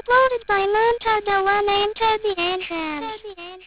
Uploaded by Montada One Enter the Entrance.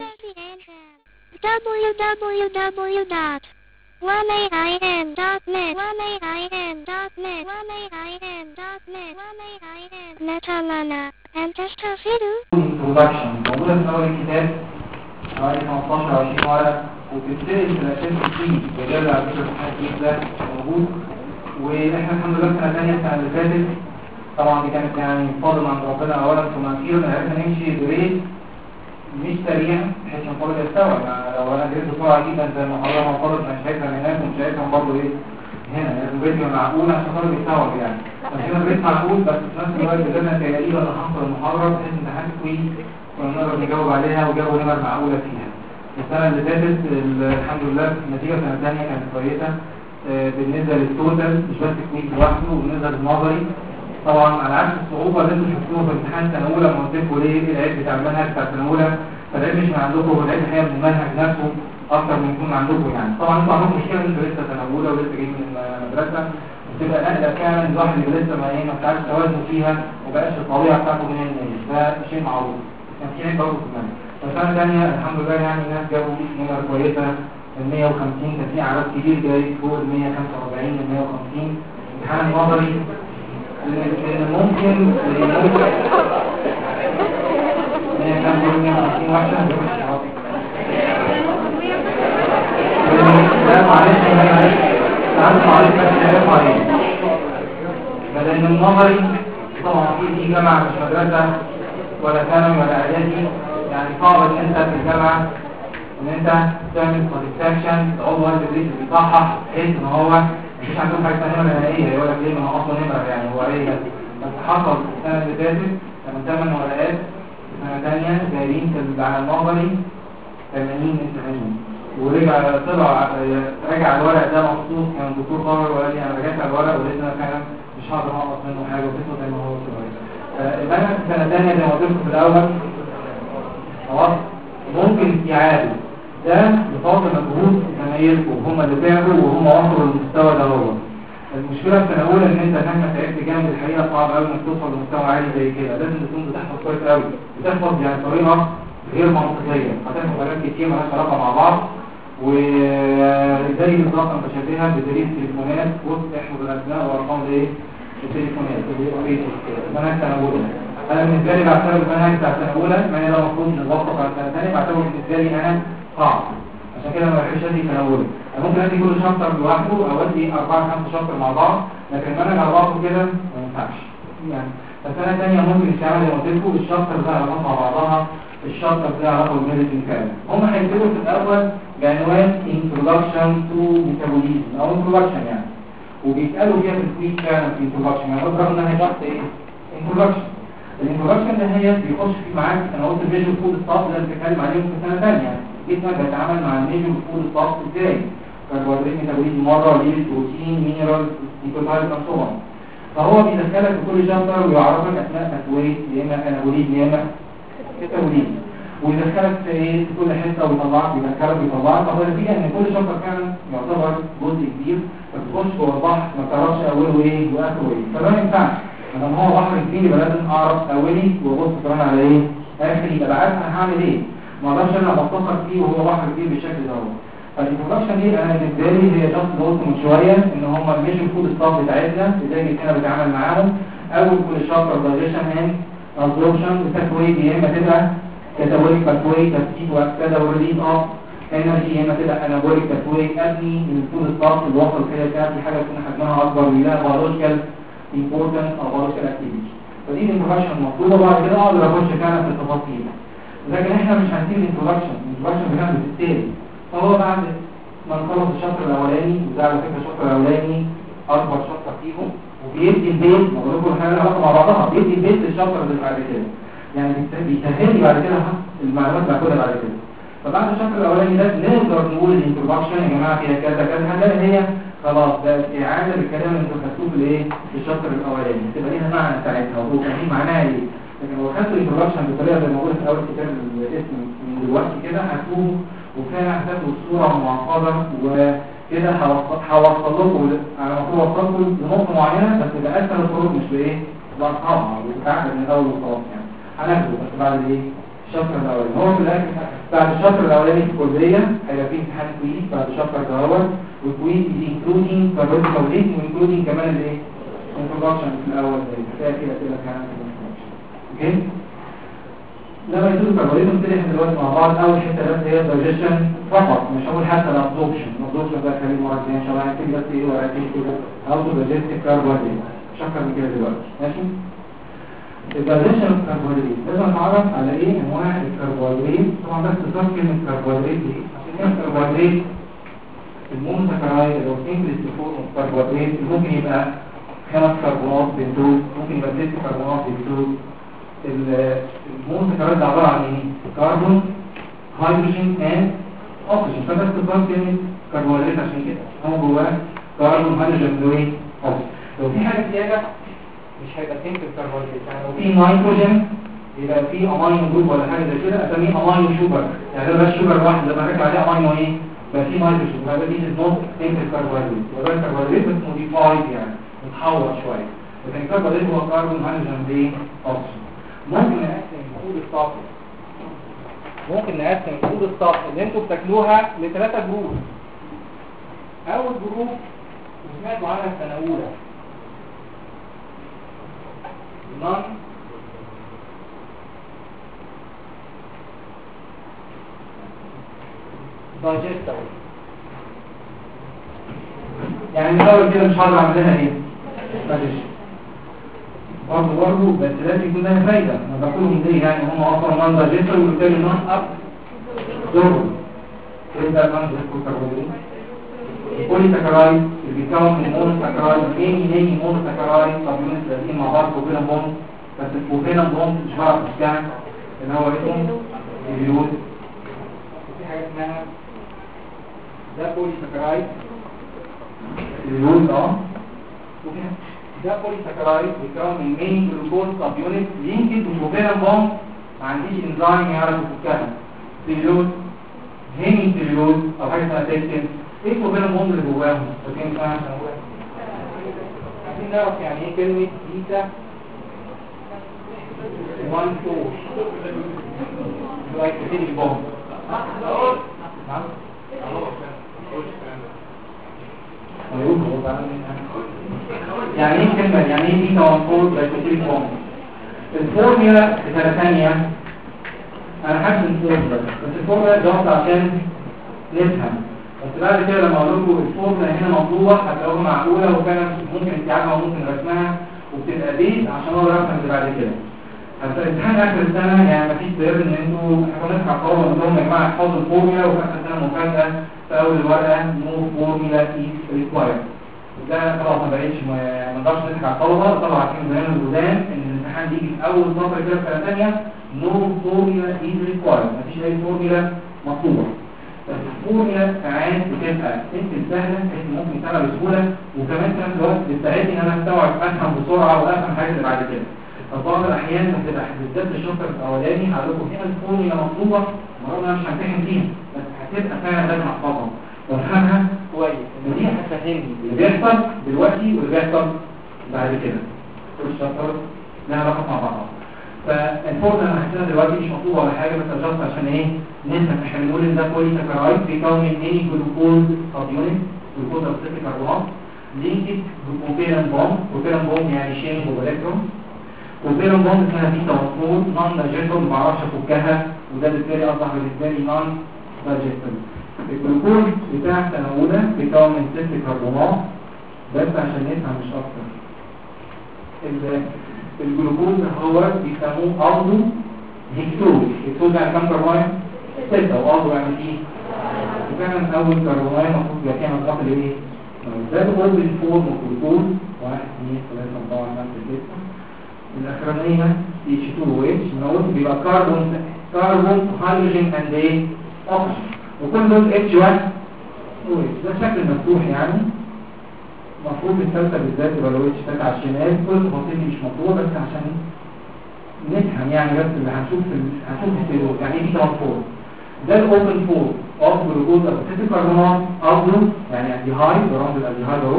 www.1ain.net Netalana and Testafidu. Introduction موجودة في أول الكتاب حوالي 15 20 ورقة وبتبتدي في الأساس فيه وجاب على فكرة الحديث ده موجود. وإحنا الحمد لله سنة ثانية السنة اللي فاتت طبعا دي كانت يعني فاضل عند ربنا أولا ثم أخيرا عرفنا نمشي بريد مش سريع بحيث نقدر يستوعب. يعني لو أنا جريت بسرعة جدا زي ما حضرتك مفروض مش شايفها من هناك ومش شايفها برضه إيه هنا لازم بريد معقول عشان خاطر يستوعب يعني. بس هنا بريد معقول بس في نفس الوقت قدرنا تقريبا نحصل المحاضرة بحيث إن حد كويس ونقدر نجاوب عليها وجابوا نمر معقولة فيها. السنة اللي فاتت الحمد لله النتيجة سنة ثانية كانت كويسة بالنسبة للتوتال مش بس كويس لوحده وبالنسبة للنظري. طبعا على عكس الصعوبة اللي انتوا شفتوها في امتحان سنة أولى لما قلت لكم ليه العيب بتاع المنهج بتاع سنة أولى فالعيب مش من عندكم والعيب الحقيقة من المنهج نفسه أكتر من يكون عندكم يعني. طبعا انتوا عندكم مشكلة ان انتوا لسه سنة أولى ولسه جايين من المدرسة وتبقى نقلة فعلا الواحد اللي لسه ما بتعرفش توازنه فيها ومبقاش الطبيعة بتاعته من الناس ده شيء معروف. كان في عيب برضه في المنهج. فالسنة الثانية الحمد لله يعني الناس جابوا نمر كويسة من 150 كان في عدد كبير جاي فوق ال 145 من 150 امتحان نظري ممكن 150 وحشة لا معلش بدل النظري طبعا في جامعة مش مدرسة ولا ثانوي ولا اعدادي يعني صعب ان انت في الجامعة ان انت تعمل ساتسفاكشن تقول له انت بريد بيصحح بحيث ان هو مفيش عندهم حاجه ثانيه ولا نهائيه يقول لك ليه ما هو اصلا نمر يعني هو ايه بس حصل السنه اللي فاتت لما 8 ورقات سنه ثانيه جايين على النظري 80 من 80 ورجع طلع راجع الورق ده مخصوص كان الدكتور قمر وقال لي انا رجعت على الورق ولقيت انا فعلا مش هقدر انقص منه حاجه وكتبه زي ما هو كده. يبقى انا في سنه ثانيه زي ما قلت لكم في الاول خلاص ممكن يعادوا ده بفضل مجهود زمايلكم هم اللي تعبوا وهم وصلوا للمستوى ده. هو المشكله في سنه اولى ان انت مهما تعبت جامد الحقيقه صعب قوي انك توصل لمستوى عالي زي كده. لازم تكون بتحفظ كويس قوي بتحفظ يعني بطريقه غير منطقيه هتحفظ حاجات كتير مالهاش علاقه مع بعض وزي بالظبط متشابهه بدليل التليفونات وسط احفظ الاسماء وارقام الايه التليفونات اللي هي منهج سنه اولى. انا بالنسبه لي بعتبر المنهج بتاع سنه اولى ما هي ده المفروض نوفق على سنه ثانيه بعتبره بالنسبه لي انا صعب عشان كده ما بحبش ادي سنه اولى. انا ممكن ادي كل شابتر لوحده او ادي 4 5 شابتر مع بعض لكن المنهج على بعضه كده ما ينفعش يعني. فالسنه الثانيه ممكن يستعمل زي ما قلت لكم الشابتر ده علاقات مع بعضها الشابتر ده علاقه بالميديسين كمان. هم هيكتبوا في الاول بعنوان introduction to metabolism او introduction يعني وبيسالوا فيها في الكويز فعلا في introduction يعني برغم انها شرط ايه introduction. الانترودكشن ده هي بيخش في معاك انا قلت الميجور فود ستاف اللي بنتكلم عليهم في سنه ثانيه يعني جسمك بيتعامل مع الميجور فود ستاف ازاي كربوهيدرات ميتابوليزم مره ليبيد بروتين مينرال نيوكليوتايد وصوم. فهو بيدخلك في كل شابتر ويعرفك اسماء تكوين يا اما انابوليزم يا اما ميتابوليزم ويدخلك في ايه في كل حته ويطلعك ويطلعك فهو النتيجه ان كل شابتر فعلا يعتبر جزء كبير فتخش جوه البحر ما تعرفش اوله ايه واخره ايه. فده ما ينفعش لما هو بحر كبير يبقى لازم اعرف اولي وابص كمان على ايه اخري يبقى عارف انا هعمل ايه ما اقدرش انا بختصر فيه وهو بحر كبير بالشكل ده. فالانترودكشن دي انا بالنسبه لي هي جاست قلت من شويه ان هم الميجر فود ستاف بتاعتنا ازاي جسمنا بيتعامل معاهم. اول كل شابتر دايجيشن اند ابزوربشن وتكوين يا اما تبقى كاتابوليك باثوي ترتيب واكسده وريليز اوف انرجي يا اما تبقى انابوليك باثوي ابني الفود ستاف اللي وصل كده في حاجه تكون حجمها اكبر ولا بيولوجيكال important او biological activity. فدي الانترودكشن المطلوبه بعد كده اقدر اخش فعلا في التفاصيل لكن احنا مش هنسيب الانترودكشن بجانب التالي. فهو بعد ما نخلص الشابتر الاولاني وده على فكره الشابتر الاولاني اكبر شابتر فيهم وبيدي البيت بقول لكم الحاجه علاقه مع بعضها بيدي البيت للشابتر اللي بعد كده يعني بيسهل لي بعد كده المعلومات اللي هاخدها بعد كده. فبعد الشابتر الاولاني ده نقدر نقول الانترودكشن يا جماعه فيها كذا كذا هنلاقي هي خلاص ده اعاده بالكلام اللي انتوا خدتوه في الايه في الشابتر الاولاني تبقى ليها معنى ساعتها وفاهمين معناها ايه. لكن لو خدتوا الانترودكشن بطريقه زي ما قلت في اول كتاب الاسم من دلوقتي كده هتكونوا وفعلا هتاخدوا الصوره معقده وكده هوصل لكم على ما اوصلكم لنقطه معينه بس يبقى اسهل الخروج مش بايه باصعبها وتتعقد من الاول وخلاص يعني. هناخده بس بعد ايه؟ الشابتر الاولاني. هو في الاخر بعد الشابتر الاولاني في الكليه هيبقى فيه امتحان كويز بعد الشابتر دوت، والكويز انكلودينج كاربوهيدرات وانكلودينج كمان الايه؟ انتروداكشن في الاول زي كفايه كده كده كمان في الانتروداكشن. اوكي؟ لما يدور الكربوهيدرات نبتدي احنا دلوقتي مع بعض. اول حته بس هي الدايجيشن فقط، مش هقول حتى الابزوربشن. الابزوربشن ده خليه مره ثانيه ان شاء الله. هنبتدي بس ايه ورقتين كده اوتو دايجستيف كربوهيدرات، مش اكتر من كده دلوقتي. ماشي؟ الدايجيشن اوف كربوهيدرات لازم نتعرف على ايه انواع الكربوهيدرات. طبعا بس تصف كلمه كربوهيدرات دي عشان هي الكربوهيدرات المونوساكرايد او سنجل فورم اوف كربوهيدرات ممكن يبقى 5 كربونات بنتوز، ممكن يبقى 6 كربونات بنتوز. المونوساكرايد ده عباره عن ايه؟ كربون هيدروجين اند اكسجين. فبس تصف كلمه كربوهيدرات عشان كده هو جواه كربون هيدروجين وايه؟ اكسجين. لو في حاجه زياده مش هيبقى سنجل كربوهيدرات، يعني لو في نيتروجين يبقى في امينو جروب ولا حاجه زي كده اسميه امينو شوجر. يعني ده بس شوجر واحد لما ركب عليه امينو ايه؟ يبقى في نيتروجين، يبقى دي نوت سنجل كربوهيدرات. يبقى الكربوهيدرات بس موديفايد يعني متحور شويه، لكن الكربوهيدرات هو كربون هيدروجين بايه؟ اكسجين. ممكن نقسم الفود الصافي، ممكن نقسم الفود الصافي اللي انتوا بتاكلوها لثلاثه جروب. اول جروب سمعتوا عنها في سنه اولى non digestible، يعني من الاول كده مش هقدر اعمل لها ايه؟ معلش برضه بس لازم يكون لها فايده. انا باكلهم ليه؟ يعني هم اصلا non digestible وبالتالي non absorbable. يبقى non digestible كربوهيدرات البوليساكرايد اللي بيتكون من مونوساكرايد ميني مونوساكرايد سبيونت لازقين مع بعض كوفيلم بوند، بس الكوفيلم بوند مش بعرف اشكال اللي هو اسمه اليود. في حاجه اسمها ده بوليساكرايد اليود ده بوليساكرايد بيتكون من ميني جلوكوز سبيونت لينكد وكوفيلم بوند ما عنديش انزيم يعرف يفكها. اليود هيمي اليود او حاجه اسمها تكتين. ايه الكوفيلم بوند اللي جواهم؟ فاكرين كمان عايزين نعرف يعني ايه كلمه بيتا 1 4 لايك كتير بوند. نعم يعني ايه كلمه يعني ايه بيتا 1 4 لايك كتير بوند؟ الفورمولا بتاعه ثانيه انا حاسس الفورمولا بس الفورمولا ده عشان نفهم. بس بعد كده لما اقول لكم الفورمولا هنا مطلوبه هتلاقوها معقوله وفعلا ممكن استيعابها وممكن رسمها وبتبقى بيت عشان اقدر افهم اللي بعد كده. امتحان اخر السنه يعني مفيش سبب ان انتوا احنا بنسمع الطلبه نقول لهم يا جماعه احفظوا الفورمولا، وفي اخر السنه مفاجاه في اول الورقه نو فورمولا از ريكوايرد. وده طبعا ما بقتش ما نقدرش نضحك على الطلبه. طبعا عارفين زمان الجدام ان الامتحان بيجي في اول سطر كده في سنه ثانيه نو فورمولا از ريكوايرد، مفيش اي فورمولا مطلوبه. بس الفورمولا ساعات بتبقى سهله بحيث ممكن تعمل بسهوله، وكمان في نفس الوقت بتساعدني ان انا استوعب افهم بسرعه وافهم الحاجات اللي بعد كده. فبعض الاحيان بتبقى بالذات في الشابتر الاولاني هقول لكم هنا الفورمولا مطلوبه مرات انا مش همتحن فيها بس هتبقى فعلا لازم احفظها وافهمها كويس ان دي هتفهمني اللي بيحصل دلوقتي واللي بيحصل بعد كده. كل الشابتر لها علاقه مع بعضها. فالفورمولا انا هحكيها دلوقتي مش مطلوبه ولا حاجه بس جاست عشان ايه نفهم. احنا بنقول ان ده بوليساكرايد بيكون من اني جلوكوز سبيونت جلوكوز او ست كربونات لينكد بكوفيلم بوند. كوفيلم بوند يعني شين والكترون. كوفيلم بوند اسمها بيتا 4 نون دايجستبل ما بعرفش افكها، وده بالتالي اصبح بالنسبه لي نون دايجستبل. الجلوكوز بتاع سنه اولى بيكون من ست كربونات بس عشان نفهم مش اكتر. الجلوكوز هو بيسموه أرضو هيكتوز. هيكتوز يعني كم كربوناية؟ 6 وأرضو يعني ايه؟ وفعلا أول كربوناية المفروض يبقى فيها مصداق لإيه؟ ده بقول بالفورم والجلوكوز 1 2 3 4 5 6. الأخرانية H2OH نقول بيبقى كربون هيدروجين اند ايه؟ أكسجين، وكل دول H1 OH. ده شكل مفتوح يعني المفروض الثالثه بالذات يبقى لو اتش على الشمال. كل التفاصيل دي مش مطلوبه بس عشان نفهم يعني بس اللي هنشوف السيلول يعني ايه بيتا 4. ده الاوبن فور اوف جلوكوز او ست كربونات افضل يعني الديهايد برمز الالديهايد اهو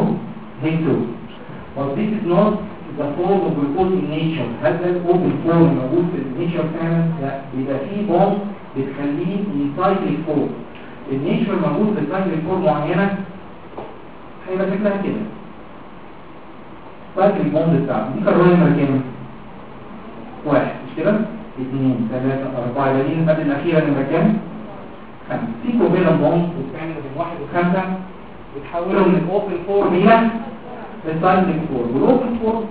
هيكتوز. but this is not the form of glucose in nature. هذا الاوبن فور موجود في النيتشر فعلا لا، بيبقى فيه بوند بتخليه يسايكل فور. النيتشر موجود في سايكل فور معينه هيبقى شكلها كده. سايكل البوند بتاعته دي كربون نمره كام؟ 1 مش كده؟ 2 3 4 يبقى دي قبل الاخيره نمره كام؟ 5. في كوفيلنت بوند بتعمل بين 1 و5 بتحولهم من اوبن فور الى السايكل فور. والاوبن فور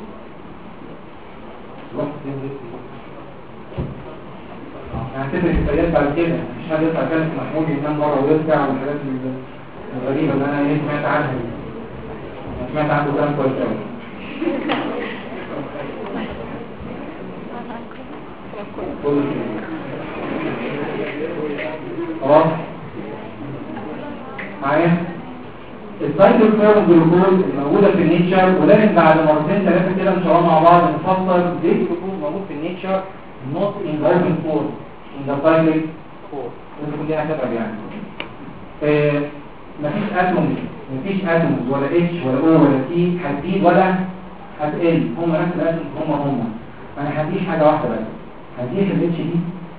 هتفرق الفريات بعد كده. مش حد يطلع كلمة محمود ينام بره ويرجع والحاجات الغريبة اللي أنا سمعت عنها دي. سمعت عنه كلام كويس أوي. خلاص معايا السايكل فورم جلوكوز الموجودة في النيتشر، ولكن بعد مرتين ثلاثة كده إن شاء الله مع بعض نفسر ليه الجلوكوز موجود في النيتشر not in the open form in the cyclic form. لازم يكون ليها سبب يعني. مفيش اتومز ولا اتش ولا او ولا تي هتزيد ولا هتقل، هم نفس الاتومز هم. انا هديش حاجه واحده بس، هديش الاتش دي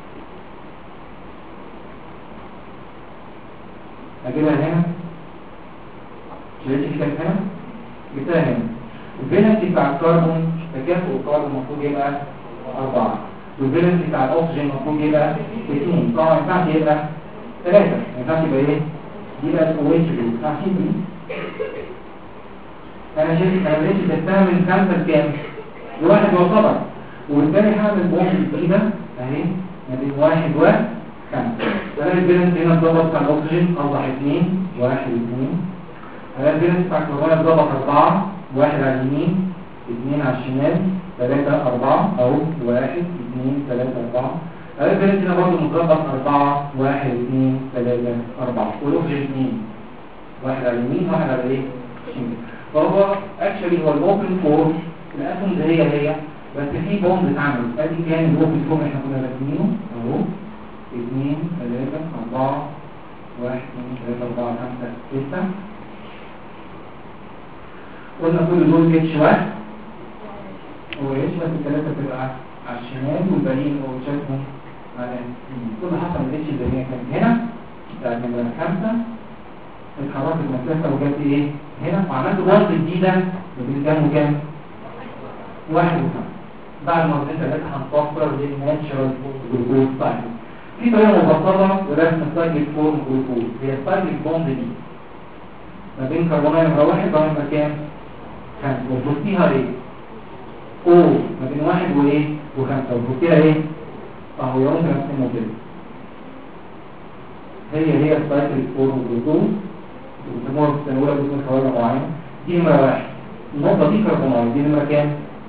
اجيبها هنا، الاتش دي كانت هنا جبتها هنا. الفالنسي بتاع الكربون تكافؤ الكربون المفروض يبقى 4، والفالنسي بتاع الاكسجين المفروض يبقى 2. طبعا ما ينفعش يبقى 3، ما ينفعش يبقى ايه؟ يبقى الويتش جروب. عارفين دي؟ انا شايف انا لقيت تستاهل من 5 لكام؟ لواحد يعتبر، وبالتالي هعمل بوند جديده اهي ما بين 1 و5. فانا الفالنسي هنا اتظبط بتاع الاكسجين اصبح 2 1 2. انا الفالنسي بتاع الكربون اتظبط 4 1 على اليمين 2 على الشمال 3 4 اهو 1 2 3 4. الفالنسي هنا برضه متظبط 4 1 2 3 4 والاكسجين 2 1 على اليمين 1 على ايه؟ الشمال. فهو اكشلي هو الاوبن فور الاتومز هي بس في بوند اتعمل. ادي كان الاوبن فور احنا كنا راسمينه اهو 2 3 4 1 2 3 4 5 6. قلنا كل دول اتش 1 واتش بس الثلاثه تبقى على الشمال والباقيين اوتشاتهم على اليمين. كل حسب الاتش اللي هي كانت هنا بتاعت نمره 5 اتحركت المسافه وجت ايه هنا، وعملت بوند جديده بين كام وكام؟ 1 و5. بعد مرتين ثلاثه هنفكر للناتشرال جلوكوز سايكل. في طريقه مبسطه لرسم السايكل فورم جلوكوز، هي السايكل بوند دي ما بين كربونايه نمره 1 وبين كام؟ 5. وفوتيها ايه؟ او ما بين 1 وايه؟ و5. وفوتيها ايه؟ اهو يوم رسمه كده. هي السايكل فورم جلوكوز بيسموها في السنه الاولى باسم خوارج معين. دي نمره 1. النقطه دي كربونايه، دي نمره كام؟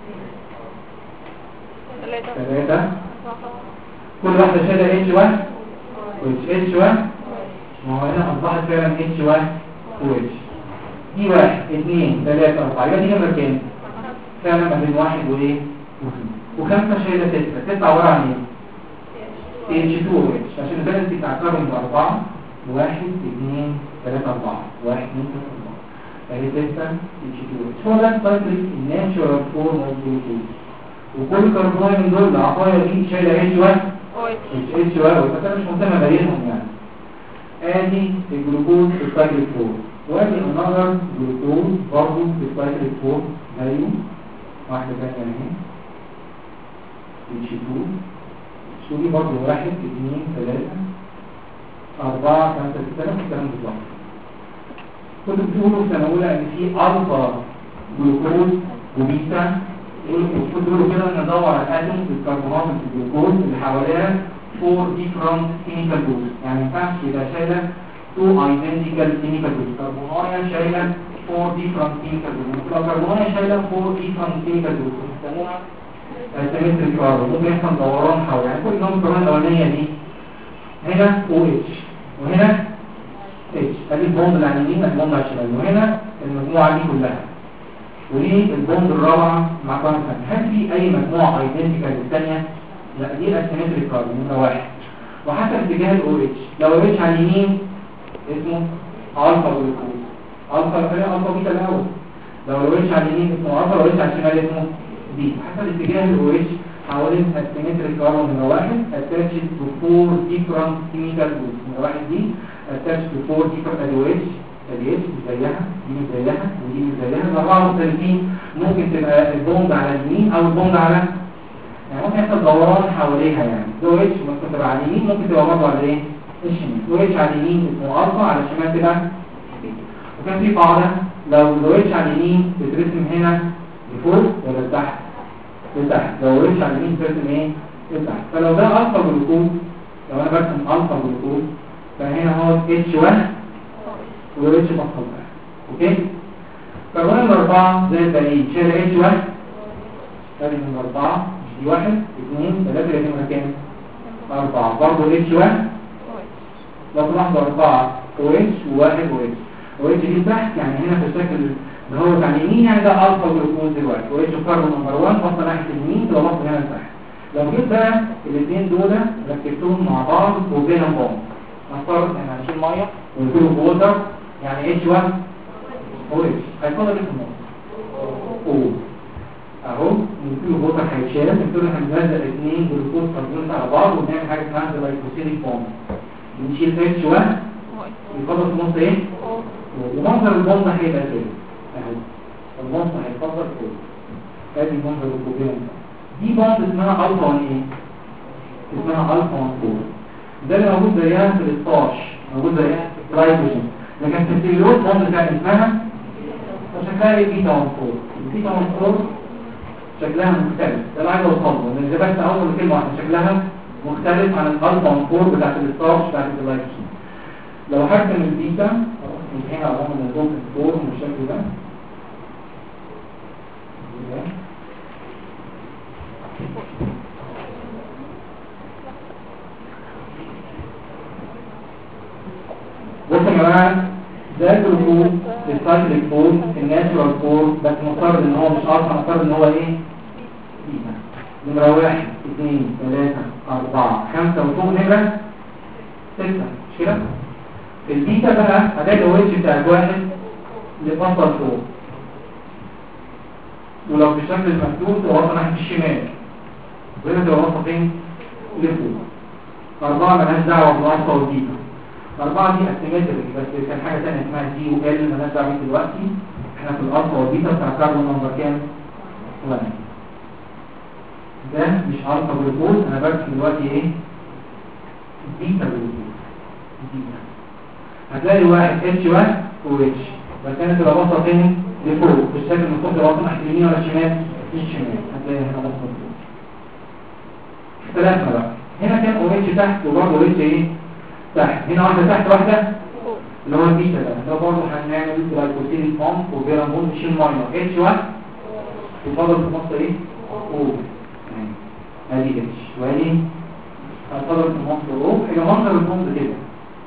3. كل واحده شايله اتش 1 واتش 1. ما هو هنا اصبحت فعلا اتش 1 واتش. دي 1 2 3 4 يبقى دي نمره كام؟ فعلا ما بين 1 وايه؟ و5 شايله 6. 6 عباره عن ايه؟ اتش 2 واتش عشان الفالنسي بتاع الكربون 4 1 2 3 4 1 2 3 4 اهي 6 اتش 2 واتش. هو ده السايكل الناتشورال فورم اوف جلوكوز. وكل كربونايه من دول العقايه دي شايله اتش 1 اتش 1 بس انا مش مهتم ابينهم يعني. ادي الجلوكوز في السايكل فورم، وادي النظر جلوكوز برضه في السايكل فورم زيه. واحده ثانيه اهي اتش 2 دي برضه 1 2 3 4 5 6 نفس الكلام بالظبط. كنتوا بتقولوا في سنه اولى ان في الفا جلوكوز وبيتا، كنتوا بتقولوا كده ندور على الاتومز الكربونات في الجلوكوز اللي حواليها 4 different chemical groups. يعني ما ينفعش يبقى شايله 2 identical chemical groups. كربونايه شايله 4 different chemical groups. الكربونايه شايله 4 different chemical groups بنسموها symmetric carbon. ممكن يحصل دوران حول يعني كل نوع من الكربونات الاولانيه دي هنا OH وهنا H. ادي البوند اللي على اليمين البوند على الشمال، وهنا المجموعه دي كلها. وليه البوند الرابعه مع كاربون؟ هل في اي مجموعه ايدنتيكال للثانيه؟ لا، دي الاسيمتريك كاربون نمره 1. وحسب اتجاه الاو اتش، لو الاتش على اليمين اسمه الفا جلوكوز، الفا بيتا الاول. لو الاتش على اليمين اسمه الفا، لو الاتش على الشمال اسمه بيتا. حسب اتجاه الاو اتش حوالين السيمتريك كاربون نمرة 1 attached to 4 different chemical groups. نمرة 1 دي attached to 4 different ADOH مش زيها، دي مش زيها، ودي مش زيها، الأربعة مختلفين. ممكن تبقى البوند على اليمين أو البوند على يعني ممكن يحصل دوران حواليها يعني ADOH ممكن تبقى على اليمين ممكن تبقى برضه على ايه؟ الشمال. ADOH على اليمين اسمه ألفا على الشمال تبقى وكان في قاعدة لو ADOH على اليمين بترسم هنا لفوق ولا لتحت؟ لتحت. لو ADOH على اليمين بترسم ايه؟ لتحت. فلو ده ألفا جلوكوز لو أنا برسم ألفا جلوكوز فهنا هو H1 وH بطل ده. اوكي؟ كربون الأربعة زي الباقيين شيل H1 ادي من الأربعة مش دي 1 2 3 يبقى دي كام؟ 4 برضه H1 لو تلاحظوا 4 OH و1 OH OH دي تحت يعني هنا في الشكل اللي هو على اليمين يعني ده ألفا جلوكوز دلوقتي OH كربون نمبر 1 بطل ناحية اليمين تبقى بطل هنا لتحت. لو جيت بقى الاثنين دول ركبتهم مع بعض وبينهم بوند نفترض ان هنشيل ميه ونقول ووتر يعني H1 OH هيفضل اسمه O اهو نقول ووتر هيتشال نقول هنلزق اثنين جلوكوز كربون على بعض ونعمل حاجه اسمها جلايكوسيليك بوند بنشيل H1 يفضل في النص ايه ومنظر البوند هيبقى كده اهو البوند هيفضل كده ادي منظر البوند دي بوند اسمها الفا 1 ايه اسمها الفا 1 4 ده اللي موجود زيها في الستارش موجود زيها في الجلايكوجين لكن في السيلولوز بوند ثاني اسمها شكلها ايه بيتا 1 4 البيتا 1 4 شكلها مختلف ده اللي عايز اوصله ان ده بس اول كلمه واحده شكلها مختلف عن الالفا 1 4 بتاعت الستارش بتاعت الجلايكوجين. لو هرسم البيتا من هنا اهو من الدوب الفور بالشكل ده بصوا يا جماعه ده الجلوكوز السايكليك فور الناتشورال فور بس مفترض ان هو مش اصلا مفترض ان هو ايه بيتا نمره 1 2 3 4 5 وفوق نمره 6 مش كده؟ البيتا بقى هتلاقي الويتش بتاعت واحد لفصل فوق ولو بالشكل المفتوح تبقى واصله ناحيه الشمال وهنا تبقى واصله فين؟ لفوق. 4 مالهاش دعوه بالالفا والبيتا 4 دي اسيمتريك بس كان حاجه ثانيه اسمها دي وال مالهاش دعوه بيه دلوقتي احنا في الالفا والبيتا بتاع كاربون نمبر كام؟ 1 ده مش الفا جلوكوز انا برسم دلوقتي ايه؟ بيتا جلوكوز بيتا هتلاقي واحد H1 و H بس كانت تبقى باصه فين؟ لفوق بالشكل المفتوح تبقى باصه ناحيه اليمين ولا الشمال؟ الشمال هتلاقي هنا باصه لفوق. اختلفنا بقى هنا كان OH تحت وبرضه OH ايه؟ تحت هنا واحده تحت واحده اللي هو البيتا ده برضه هنعمل جلايكوسيليك بوند وفيران بوند نشيل ميه H1 يفضل في النص ايه؟ O ادي H وادي هتفضل في النص O هي منظر البوند كده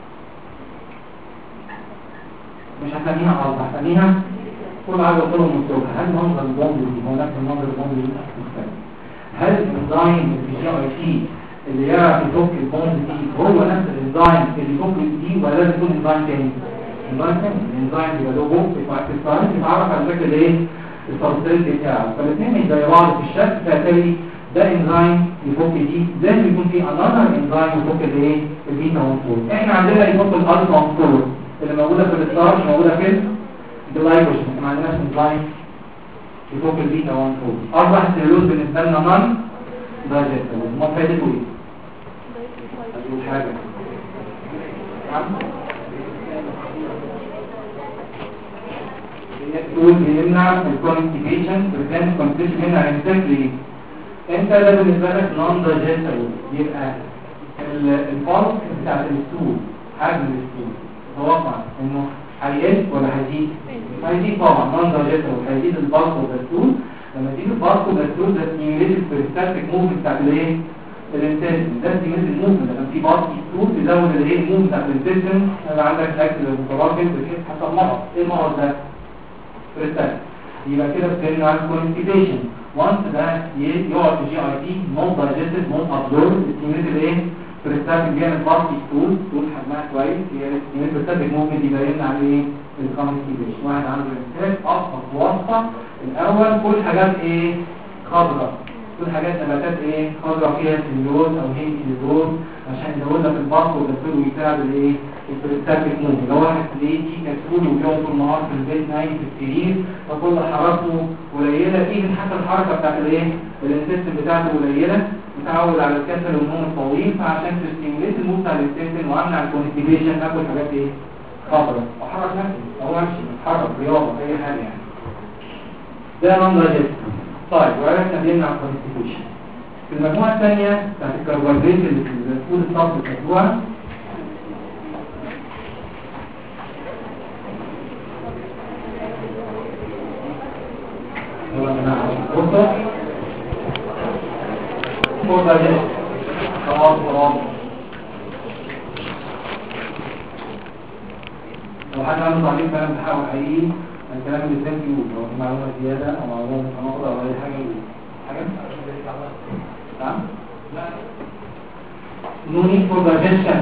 مش هسميها عرض هسميها كل حاجه قلت لهم مكتوبه. هل منظر البوند دي هو نفس المنظر البوند دي مختلف؟ هل الانزيم الجي اللي يعرف يفك البوند دي هو نفس الانزيم اللي يفك دي ولا لازم يكون انزيم تاني؟ انزيم تاني الانزيم بيبقى له بوك بيتعرف على شكل ايه؟ السبستريت بتاعه فالاثنين مش زي بعض في الشكل فبالتالي ده انزيم يفك دي لازم يكون في انذر انزيم يفك الايه؟ البيتا 1 احنا عندنا يفك الالفا 1 اللي موجودة في الستارش موجودة في الجلايكوجين ما عندناش انزيم يفك البيتا 1 اصبح السيلولوز بالنسبة لنا نون دايجستبل ما فايدته ايه؟ هتقول حاجة تقول بيمنع الكونستيبيشن بريفنت كونستيبيشن هنا انتكلي انت ده بالنسبة لك نون دايجستبل يبقى الفرق بتاعت الستول حجم الستول توقع انه هيقل ولا هيزيد؟ هيزيد طبعا نون دايجستبل هيزيد البلك والدستور لما تيجي البلك والدستور ده ستيميوليتد بريستاتيك موفمنت بتاعت الايه؟ الانتستين ده ستيميوليتد موفمنت لما في بلك ستور تزود الايه؟ الموفمنت بتاعت الانتستين اللي عندك اكل متراكم بتحس حصل مرض ايه المرض ده؟ بريستاتيك يبقى كده بتتكلم عن كونستيبيشن وانس ده يقعد في جي اي تي نون دايجستد نون ابزورب ستيميوليتد ايه؟ بريستاتيك بيعمل بارتي ستول حجمها كويس هي البريستاتيك ممكن يبقى يمنع ايه الكونستيبيشن واحد عنده انسان اصلا وصفه الاول كل حاجات ايه خضراء كل حاجات نباتات ايه خضراء فيها سيليوز او هي سيليوز عشان يزود لك البطن والدكتور ويساعد الايه البريستاتيك موف. لو واحد تلاقيه في كسول وبيقعد طول النهار في البيت نايم في السرير فكل حركته قليله، ايفن حتى الحركه بتاعت الايه الانتستين بتاعته قليله، متعود على الكسل والنوم الطويل، فعشان تستيموليت الموت على الانتستين وامنع الكونستيبيشن اكل حاجات ايه خضراء واحرك نفسي او امشي اتحرك رياضه اي حاجه يعني. ده نون دايجست. طيب وعرفنا بيمنع الكونستيبيشن. في المجموعه الثانيه بتاعت الكربوهيدرات اللي في الفود ستوب بتاعتها لو حد عنده تعليق كلام تحاول حقيقي الكلام اللي ازاي يقول لو في معلومه زياده او معلومه متناقضه او اي حاجه يقول حاجه. نعم no need for digestion.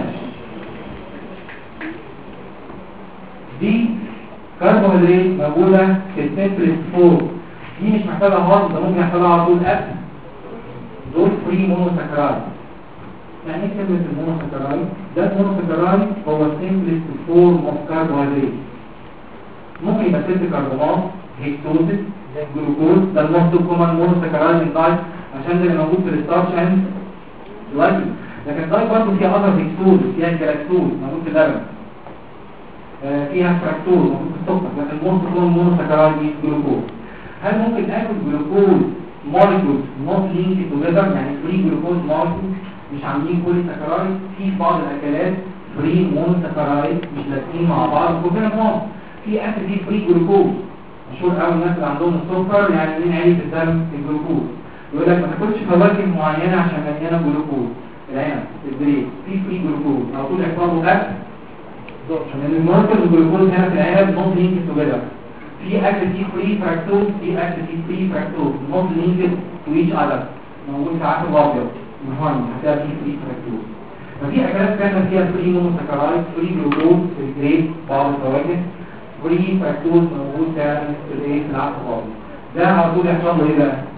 دي كربوهيدرات موجوده في السيمبلست فور، دي مش محتاجه هضم، ده ممكن يحصلها على طول اكل. دول فري مونوساكرايد. يعني ايه كلمه المونوساكرايد؟ ده المونوساكرايد هو السيمبلست فورم اوف كربوهيدرات. ممكن يبقى 6 كربونات هيكتوزيس زي الجلوكوز، ده الموست كومن مونوساكرايد ان دايت عشان ده اللي موجود في الستارش اند لايكين. لكن الدايت برضه فيها اذر هيكتوز، فيها الجلاكتوز موجود في اللبن، فيها فركتوز موجود في السكر، لكن الموست كومن مونوساكرايد الجلوكوز. هل ممكن اكل جلوكوز موليكولز نوت لينك توجذر، يعني فري جلوكوز موليكولز مش عاملين كل ساكرايد؟ في بعض الاكلات فري مونوساكرايد مش لازقين مع بعض كلنا بعض. في اكل فيه فري جلوكوز مشهور قوي، الناس اللي عندهم السكر يعني مين عالي في الدم الجلوكوز، يقول لك ما تاكلش فواكه معينه عشان مليانه جلوكوز، العنب الزبيب في فري جلوكوز على طول احفظوا اكل عشان المولكيولز الجلوكوز هنا في العنب نوت لينك توجذر. في اكل فيه فري فركتوز، في اكل فيه فري فركتوز نوت لينك تو ايتش اذر، موجود في عسل الابيض الهاني هتلاقي فيه فري فركتوز. ففي اكلات كانت فيها فري مونوساكرايد، فري جلوكوز في الجريب بعض الفواكه، فري فركتوز موجود فعلا في الايه في العسل الابيض. ده على طول يحصل له ايه بقى؟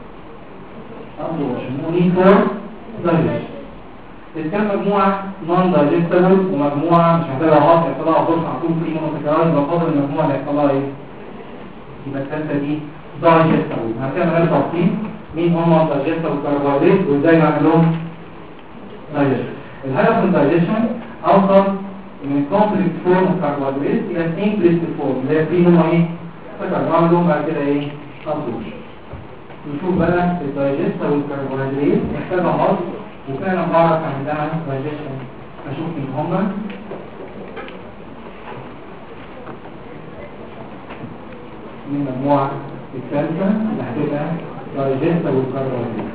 نون فور دايجست. كان مجموعه نون دايجستبل ومجموعه مش محتاجه هضم يحصلها فرصه على طول فري مونوساكرايد، بفضل المجموعه اللي يحصلها ايه؟ يبقى الثالثه دي دايجستبل. هنعمل غير تفصيل مين هم الدايجستبل كربوهيدرات وازاي نعمل لهم دايجست. الهدف من الدايجيشن اوصل من كومبلكس فورم اوف كربوهيدرات الى سمبلست فورم اللي هي فري هم ايه؟ فاكر بعمل لهم بعد كده ايه؟ تنظيم. نشوف بقى الدايجستبل والكربوهيدرات محتاجه هضم وفعلا بعرف عندها دايجيشن. اشوف مين هم. من المجموعه الثالثه اللي هتبقى دايجستبل والكربوهيدرات.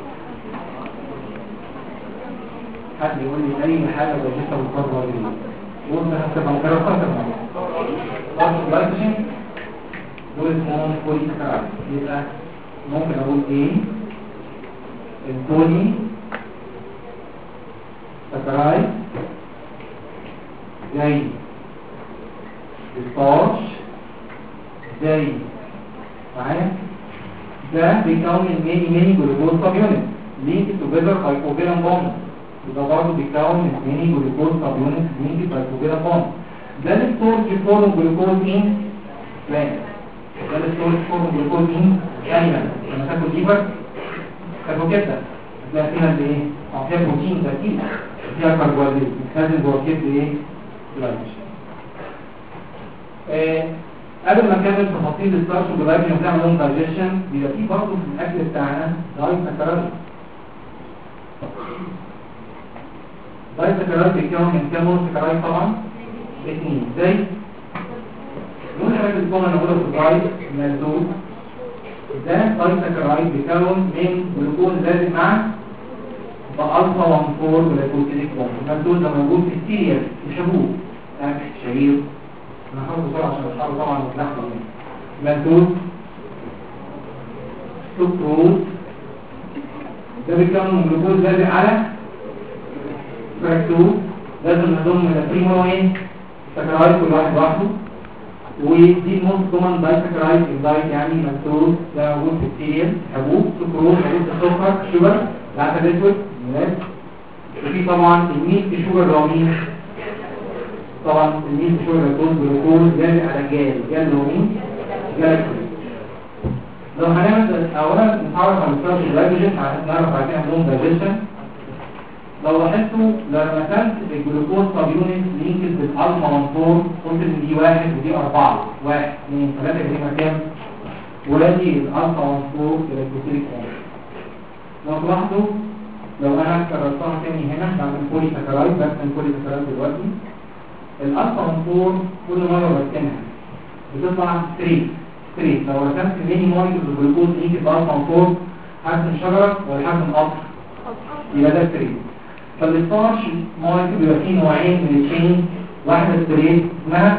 حد يقول لي اي حاجه دايجستبل والكربوهيدرات قلنا هتبقى مكررات الجلايكوجين دول اسمهم بولي ساكرايد. يبقى ممكن اقول ايه؟ البولي ساكرايد زي الستارش زي معايا ده بيكون ميني جلوكوز سب يونت لينك توجذر باي كوفالنت بوند. يبقى برضه بيكون ميني جلوكوز سب يونت لينك باي كوفالنت بوند. ده الستورج فورم جلوكوز ان بلانت، ده الستورج فورم جلوكوز ان انيمال. لما تاكل ليفر تاكل كبده هتلاقي فيها الايه؟ فيها بروتين تركيز، فيها كربوهيدرات بتخزن جوه الكبد ايه؟ جلايكوجين. قبل ما نكمل تفاصيل الستارش والجلايكوجين وبنعمل لهم دايجيشن بيبقى في برضه في الاكل بتاعنا دايساكرايد. دايساكرايد بيتكون من كام مونوساكرايد؟ طبعا اثنين. زي نقول حاجات الكومن موجوده في الدايت مالتوز، ده دايساكرايد بيتكون من جلوكوز لازم مع بألفا 1,4 جلايكوزيديك بوند. المالتوز ده موجود في السيريال في حبوب قمح شعير. انا هحاول بسرعه عشان الحر طبعا متلحق يعني. مالتوز سكروز ده بيتكون من جلوكوز لازق على فركتوز، لازم نضم من البريمو ايه؟ ساكرايد كل واحد لوحده. ودي موست كومن دايسكرايد دايت يعني مكتوب ده موجود في السيريال حبوب سكروز موجود في السكر شوجر العسل الاسود وفي طبعا الميت شوجر رامين طبعا الميت شوجر جلوكوز جامد على جال رامين جالاكتيك. لو هنعمل اولا نتعرف على الستارش الجلايكوجين عشان نعرف بعد كده عندهم دايجيشن. لو لاحظتوا لما رسمت الجلوكوز سب يونت لينكد بالالفا 14 قلت ان دي 1 ودي 4 1 2 3 دي كام؟ ولادي الالفا 14 جلايكوسيليك اسيد. لو تلاحظوا لو انا كررتها تاني هنا بعمل بولي ساكرايد برسم بولي ساكرايد دلوقتي الالفا 14 كل مره برسمها بتطلع ستريت لو رسمت ميني موليكيول الجلوكوز لينكد بالالفا 14 هرسم شجره ولا هرسم قطر يبقى ده ستريت. فالستارش موليكيول بيبقى فيه نوعين من التشين واحده ستريت اسمها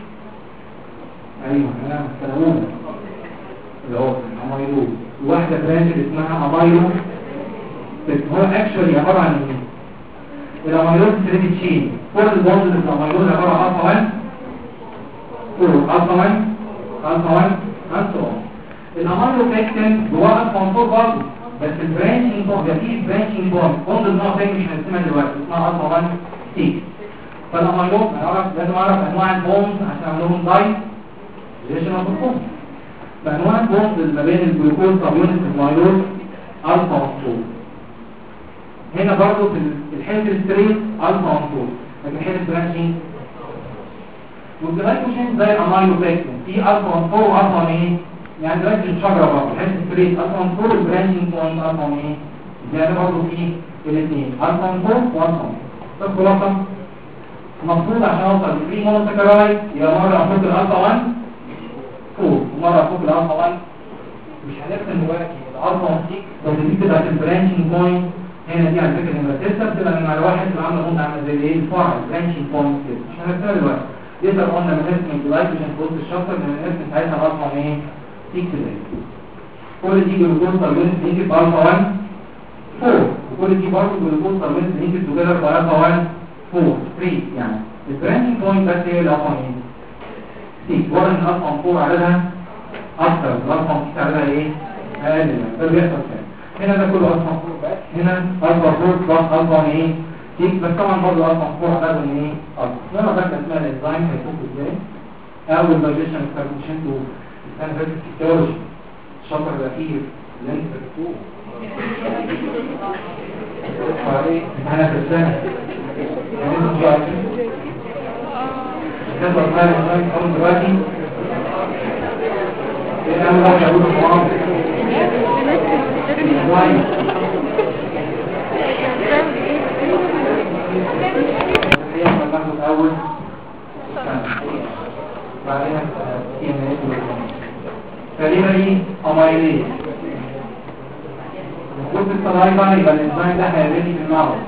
ايوه انا مستنون اللي هو الاميلوز وواحده برانش اسمها اميلو هو اكشولي عباره عن ايه؟ الاميلوز ستريت تشين كل البوند اللي في الاميلوز عباره عن الفا 1 الفا 1 الفا 1 الفا الاميلو بيكتين جواه الفا 4 برضه بس البرانشنج بوند فيه برانشنج بوند النوع تاني مش هنسميها دلوقتي اسمها الفا 1 6. فالاميلوز هنعرف لازم اعرف انواع البوند عشان اعمل لهم دايت ريليشن اوف البوند. فانواع البوند ما بين الجلوكوز سب يونت الاميلوز الفا 4 هنا برضه في الحته الستريت الفا 4 لكن حته برانشنج والجلايكوجين زي الاميلو بيكتين في الفا 4 والفا ايه يعني دلوقتي الشجره برضه الحته ستريت الفا 4 والبرانشنج بوينت الفا ايه زي برضه في الاثنين الفا 4 والفا. طب خلاصه المفروض عشان اوصل لفري مونوساكرايد يبقى مره افك الالفا 1 4 ومره افك الالفا 1 مش هنرسم دلوقتي الالفا 6 بس دي بتبقى في البرانشنج بوينت هنا دي على فكره نمره 6 بتبقى من على واحد اللي عامله بوند عامله زي ايه الفرع البرانشنج بوينت كده مش هنرسمها دلوقتي. يقدر قلنا من نرسم الجلايكوجين في وسط الشابتر من نرسم ساعتها الالفا ايه 6 ده كل دي جلوكوز سب يونت لينكد بالفا 1 4 وكل دي برضه جلوكوز سب يونت لينكد توجذر بالفا 1 4 3 يعني البرانشنج بوينت بس هي الالفا ايه 6 واضح ان الالفا 4 عددها اكتر الالفا 6 عددها ايه اقل ده بيحصل كده. هنا ده كله الفا 4 بس هنا الفا 4 بلس الفا ايه 6 بس طبعا برضه الفا 4 عددهم ايه اكتر. لما بقى اسمها الانزيم هيفك ازاي اول دايجيشن استخدمته السنه اللي فاتت في التيولوجي الشابتر الاخير اللي انت فاكره انا في السنه يعني انتوا مش عارفين كده بقى الانزيم اول دلوقتي ايه اول واحد اقول لكم اول بعدين فليبري اميليز وقلت الصلايبة يبقى الانزيم ده هيبني في المعرض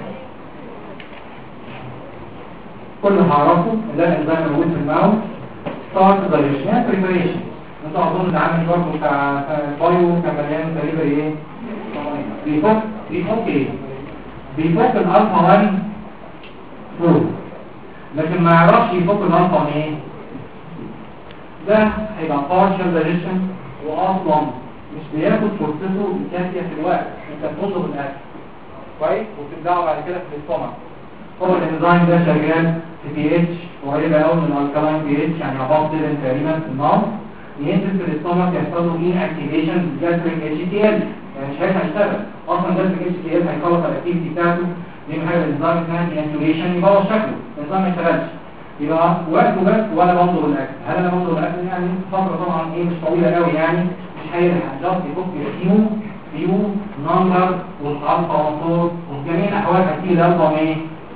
كل هعرفه ده الانزيم موجود في المعرض ستارت دايجيشن بريبريشن انتوا اظن العامل برضه بتاع بايو كان مليان فليبري ايه بيفك ايه بيفك الالفا 1 4 لكن ما يعرفش يفك الالفا ايه ده هيبقى partial digestion واصلا مش بياخد فرصته الكافيه في الوقت انت بتطلب الاكل كويس وبتبداه بعد كده في الاستومك هو الانزيم ده شغال في بي اتش قريبه قوي من الالكالاين بي اتش يعني اباف 7 تقريبا في النار ينزل في الاستومك يحصل له ان اكتيفيشن جاستريك اتش تي ال يعني مش هيشتغل اصلا جاستريك اتش تي ال هيخلص الاكتيفيتي بتاعته دي حاجه الانزيم اسمها انتيويشن يبوظ شكله الانزيم ما يشتغلش يبقى وقته بس ولا بنظر الاكل. هل انا بنظر الاكل يعني فتره طبعا ايه مش طويله قوي يعني مش هيلحق جاست يفك فيو نمبر والالفا عنصر وفي جميع الاحوال هتيجي الالفا ايه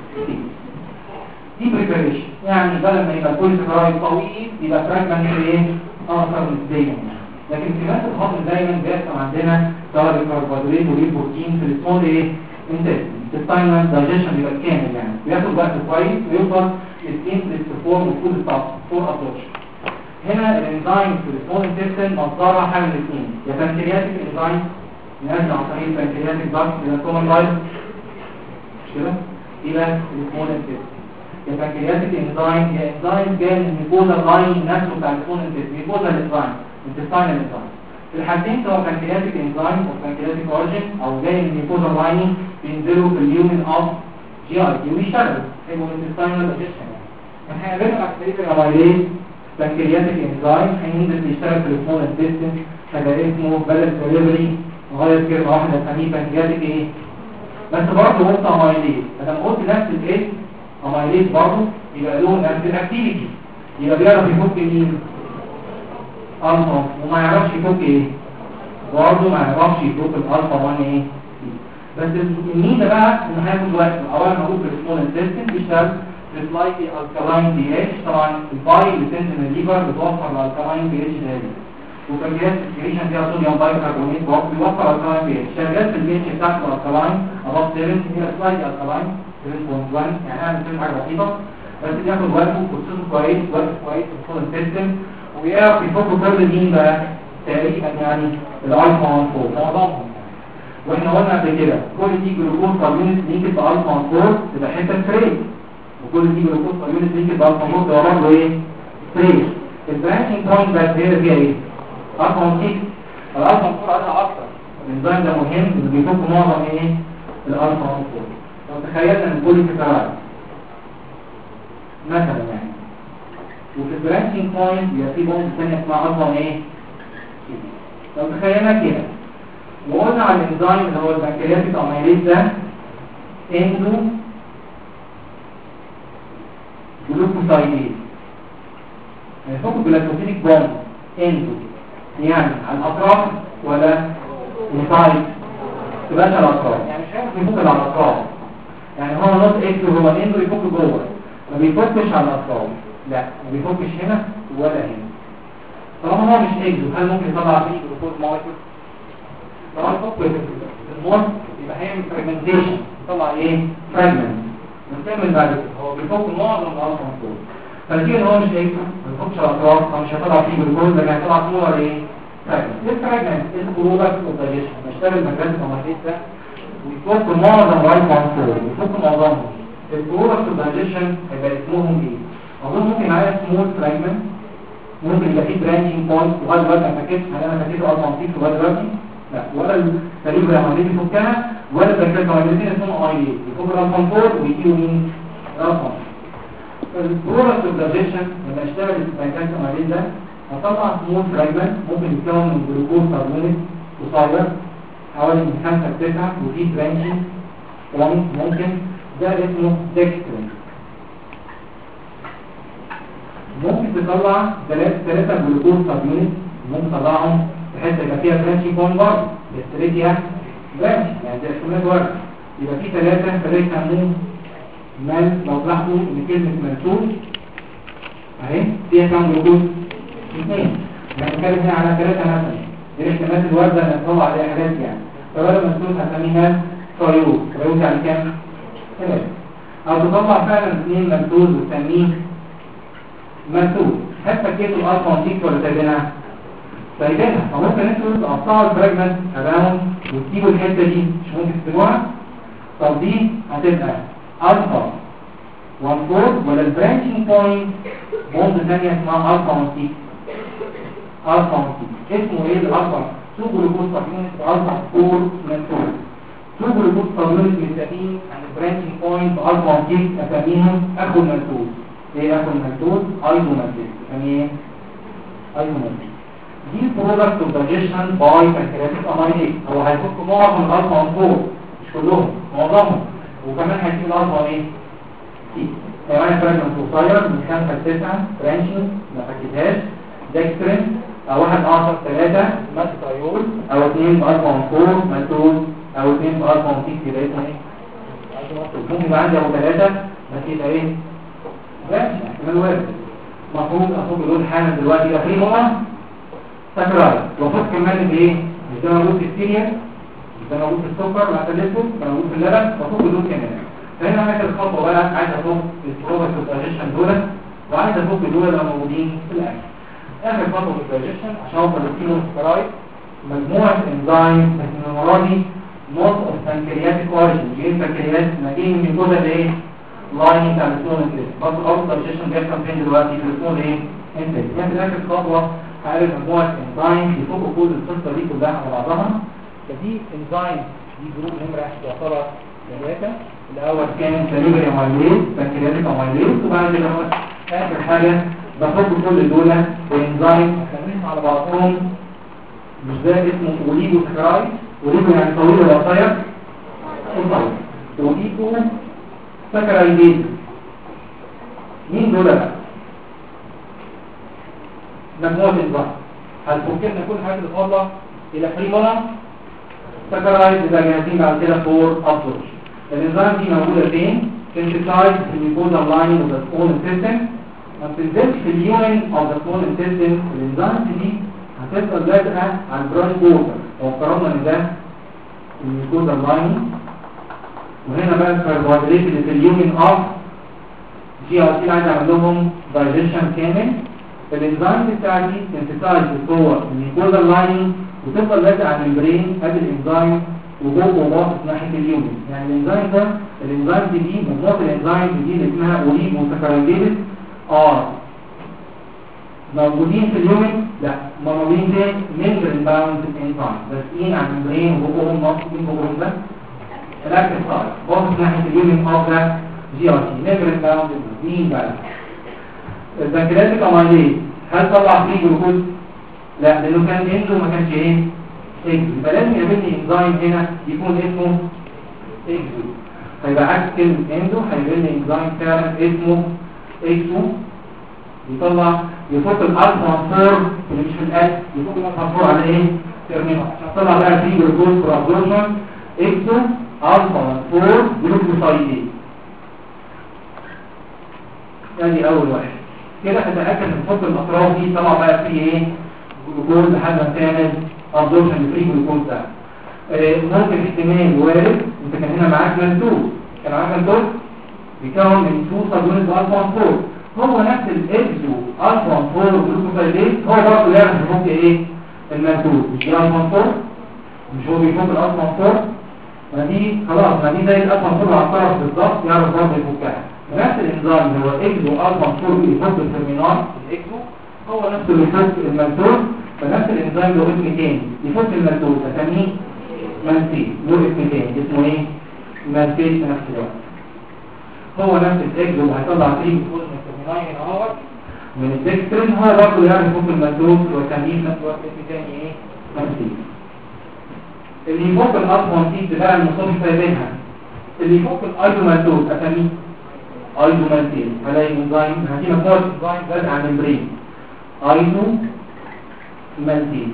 دي بريبريشن يعني بدل ما يبقى كل سكرايد طويل يبقى فراجمنت ايه اكثر نسبيا لكن في ماده الهضم دايما بيحصل عندنا سواء الكربوهيدرات والبروتين في السمول ايه التايم دايجيشن بيبقى كامل يعني بياخد وقت كويس ويوصل الانترست فورم وفود ستاف فور ابروش. هنا الانزيم في السمول انتستين مصدرها حاجه من الاثنين يا بنكرياتيك انزيم نازل عن طريق البنكرياتيك ضغط الى الكومن لايف مش كده الى السمول انتستين يا بنكرياتيك انزايم يا انزايم جاي من الميكوزا لاين نفسه بتاع الفون الميكوزا الانزايم انتستاينال انزايم. في الحالتين سواء بنكرياتيك انزايم او بنكرياتيك اورجن او جاي من الميكوزا لاين بينزلوا في اليومن اوف جي اي تي ويشتغلوا يبقوا انتستاينال دايجيشن. هنعملها اكتيفيتي الاميليز بنكرياتيك انزايم هينزل يشتغل في الفون انتستين هيبقى اسمه بالانس ديليفري نغير كلمه واحده نسميه بنكرياتيك ايه بس برضه قلت اميليز. فلما قلت نفس الاسم اميليز برضه يبقى له نفس الاكتيفيتي يبقى بيعرف يفك مين الفا وما يعرفش يفك ايه برضه ما يعرفش يفك الالفا 1 ايه. بس الميزه بقى انه هياخد وقت. اولا موجود في السمول انتستين بيشتغل سلايتلي الكالاين بي اتش. طبعا الباي اللي بتنزل من الليفر بتوفر الالكالاين بي اتش ده وبنكرياس السكريشن فيها صوديوم بايكربونات بيوفر الالكالاين بي اتش شغال في البي اتش بتاعت الالكالاين اباف 7 هي سلايتلي الكالاين 7.1 يعني انا بنتكلم حاجه بسيطه بس بياخد وقته وبروسيسه كويس وقت كويس في السمول انتستين ويعرف يفك كل مين بقى تقريبا يعني الالفا 1 معظمهم. واحنا قلنا قبل كده كل دي جلوكوز كاربونات لينكد بالفا 4 تبقى حته فري وكل دي جلوكوز كاربونات لينكد بالفا 4 ده برضه ايه فري. البرانشنج بوينت بس هي فيها ايه الفا 6 الالفا 4 عندها اكتر. الانزيم ده مهم اللي بيفك معظم ايه الالفا 4. لو تخيلنا ان كل كترايد مثلا يعني وفي البرانشنج بوينت يبقى في بوينت ثانيه اسمها الفا ايه لو تخيلنا كده وقلنا على الانزيم اللي هو البنكرياتيك اميليز ده اندو جلوكوسايديز هيفك جلايكوسيديك بوند اندو يعني على الاطراف ولا انسايد تبقى على الاطراف يعني مش هيعرف يفك على الاطراف يعني هو نوت اكس هو اندو يفك جوه ما بيفكش على الاطراف لا ما بيفكش هنا ولا هنا. طالما هو مش اكزو هل ممكن يطلع فيه جلوكوز مولكيول؟ طبعا فوق الموت يبقى هيعمل فراجمنتيشن يطلع ايه فراجمنت ونكمل بعد كده هو بيفك معظم الالفا فوق. فالنتيجه ان هو مش اكزو ما بيفكش على الاطراف فمش هيطلع فيه جلوكوز لكن هيطلع فيه هو ايه فراجمنت. الفراجمنت البرودكت والدايجيشن بيشتغل المكان الاميليز ده ويفك معظم الالفا فوق ويفك معظمهم. البرودكت والدايجيشن هيبقى اسمهم ايه؟ اظن ممكن معايا سمول فراجمنت ممكن يبقى فيه برانشنج بوينت لغايه دلوقتي ما فكتش هل انا فكيته الفا 6 لغايه دلوقتي؟ لا ولا التاريخ الاميليز يفكها ولا البنكرياتيك اميليز اسمهم اميليز يفك الالفا 4 ويجيبوا مين الالفا. البرودكت دايجيشن لما اشتغل البنكرياتيك اميليز ده هطلع سمول فراجمنت ممكن يتكون من جلوكوز كاربونات قصير حوالي من 5 ل 9 وفي برانشنج بوينت ممكن ده اسمه ديكسترين. ممكن تطلع 3 جلوكوز كاربونات ممكن تطلعهم بحيث يبقى فيها برانشنج بوينت برضه الاستريتيا برانش يعني ده احتمال ورد يبقى في 3 فده يسموه مال. لو تلاحظوا ان كلمه ملسوس اهي فيها كام جلوكوز 2 احنا بنتكلم هنا على 3 مثلا دي احتمالات الورده اللي هتطلع عليها حاجات يعني فبدل ملسوس هنسميه مال فيوز فيوز يعني كام 3 او تطلع فعلا 2 ملسوس وتسميه ملسوس. حتى كيلو الالفا 6 ولا سايبينها سايبينها فممكن انتوا تقطعوا الفراجمنت اراوند وتسيبوا الحته دي مش ممكن تسيبوها. طب دي هتبقى الفا 1 ولا البرانشنج بوينت بوند ثانيه اسمها الفا 1 الفا 1 اسمه ايه الالفا 2 جلوكوز كاربونات الفا 4 منثول 2 جلوكوز كاربونات متفقين عن البرانشنج بوينت الفا 1 اسميهم اخو المنثول. ايه اخو المنثول ايزوميريك يعني ايه ايزوميريك. دي برودكت اوف دايجيشن باي بنكرياتيك اميليز هو هيفك معظم الالفا 4 مش كلهم معظمهم وكمان هيجيب الالفا ايه سي كمان فراجمنت قصير من 5 ل 9 برانشنج ما فكتهاش ديكسترين او واحد اخر 3 ماتيتايول او 2 بالفا 4 ماتول او 2 بالفا 6 يبقى اسمه ايه ممكن يبقى عندي ابو 3 بس يبقى ايه برانش احتمال وارد. المفروض افك دول حالا دلوقتي يبقى في هما سكرايد وفوق كمان بايه مش ده موجود في السيريال مش ده موجود في السكر مع التليفون ده موجود في اللبن وفوق دول كمان. فهنا اخر خطوه بقى عايز افك البرودكت دايجيشن دول وعايز افك دول اللي موجودين في الاكل. اخر خطوه في الدايجيشن عشان اوصل للكيموسكرايد مجموعه انزيم بس المره دي نوت اوف بنكرياتيك اوريجين جايين بنكرياس ناجين من الجزء اللي ايه لاين بتاع السمول انتستين. برضه اول دايجيشن بيحصل فين دلوقتي في السمول ايه انتستين. يعني في اخر خطوه هعرف مجموعه انزايم يفكوا كل القصه دي كلها على بعضها. فدي انزايم دي جروب نمره تعتبر 3. الاول كان سيلولر اميليز بنكرياتيك اميليز، وبعد كده اخر حاجه بفك كل دول بانزايم خليهم على بعضهم. مش ده اسمه اوليجو سكرايد، اوليجو يعني طويل ولا قصير؟ قصير. اوليجو سكرايديز مين دول بقى؟ مجموعه انزايم هتفك لنا كل حاجه تتوصل الى فريمولا سكرايد يبقى جاهزين بعد كده فور ابسوربشن. الانزيم دي موجوده فين؟ سنتسايز في الميكوزال لاين اوف ذا سمول انتستين. ما بتنزلش في اليورين اوف ذا سمول انتستين. الانزيم دي هتفضل لازقه على البراش بوردر. لو افترضنا ان ده الميكوزال لاين، وهنا بقى الكربوهيدرات اللي في اليورين اوف جي ار تي عايز اعمل لهم دايجيشن كامل. الانزيم بتاعتي سنتسايز جوه الميكوزال لاين وتفضل لازقه على الممبرين. ادي الانزيم وجوه وباصص ناحيه اليومن. يعني الانزيم ده الانزيم دي مجموعه الانزيم دي اللي اسمها اوليجو سكرايديز موجودين في اليومن؟ لا، موجودين فين؟ ممبرين باوند انزيم لازقين على الممبرين وجوهم ناقصين جوهم ده الاكتف سايت باصص ناحيه اليومن اوف ذا جي ار تي ممبرين باوند. مين بقى؟ البنكرياتيك اميليز هل طلع فيه جلوكوز؟ لا، لانه كان انزو ما كانش ايه؟ اكزو. يبقى لازم يقابلني انزيم هنا يكون اسمه اكزو. هيبقى عكس كلمه اندو، هيقابلني انزيم فعلا اسمه اكزو يطلع يفك الالفا 4 اللي مش في الاكل، يفك الالفا 4 على ايه؟ ترمينال عشان طلع بقى فيه جلوكوز فور ابزوربشن. اكزو الفا 4 جلوكوسايديز. ادي اول واحد. كده هتاكد ان فك الاطراف دي طلع بقى فيه ايه؟ جلوكوز لحد ما تعمل ابزوربشن لفري جلوكوز ده. ممكن احتمال وارد انت كان هنا معاك مالتوز، كان معاك مالتوز بيكون من 2 سب يونت الفا 4. هو نفس الاكزو الفا 4 جلوكوسايديز هو برضه يعرف يفك ايه؟ المالتوز. مش الفا 4 مش هو بيفك الالفا 4؟ ما دي خلاص، ما دي زي الالفا 4 على الطرف بالظبط، يعرف برضه يفكها. نفس الانزيم اللي هو اكزو الفا 4 بيفك الترمينال الاكزو هو نفس اللي يفك المالتوز. فنفس الانزيم له اسم تاني يفك المالتوز اسميه مالتيز. له اسم تاني اسمه ايه؟ مالتيز في نفس الوقت. هو نفس الاكزو اللي هيطلع فيه جلوكوز من الترمينال اهو من الدكسترين، هو برضه يعني يفك المالتوز ويسميه في نفس الوقت اسم تاني ايه؟ مالتيز. اللي يفك الاسمنتيز بقى المصابي سايبينها. اللي يفك الايزومالتوز اسميه ايزومالتيز. هلاقي انزيم هدي مجموعه انزيم لازقه على الممبرين ايزو مالتين.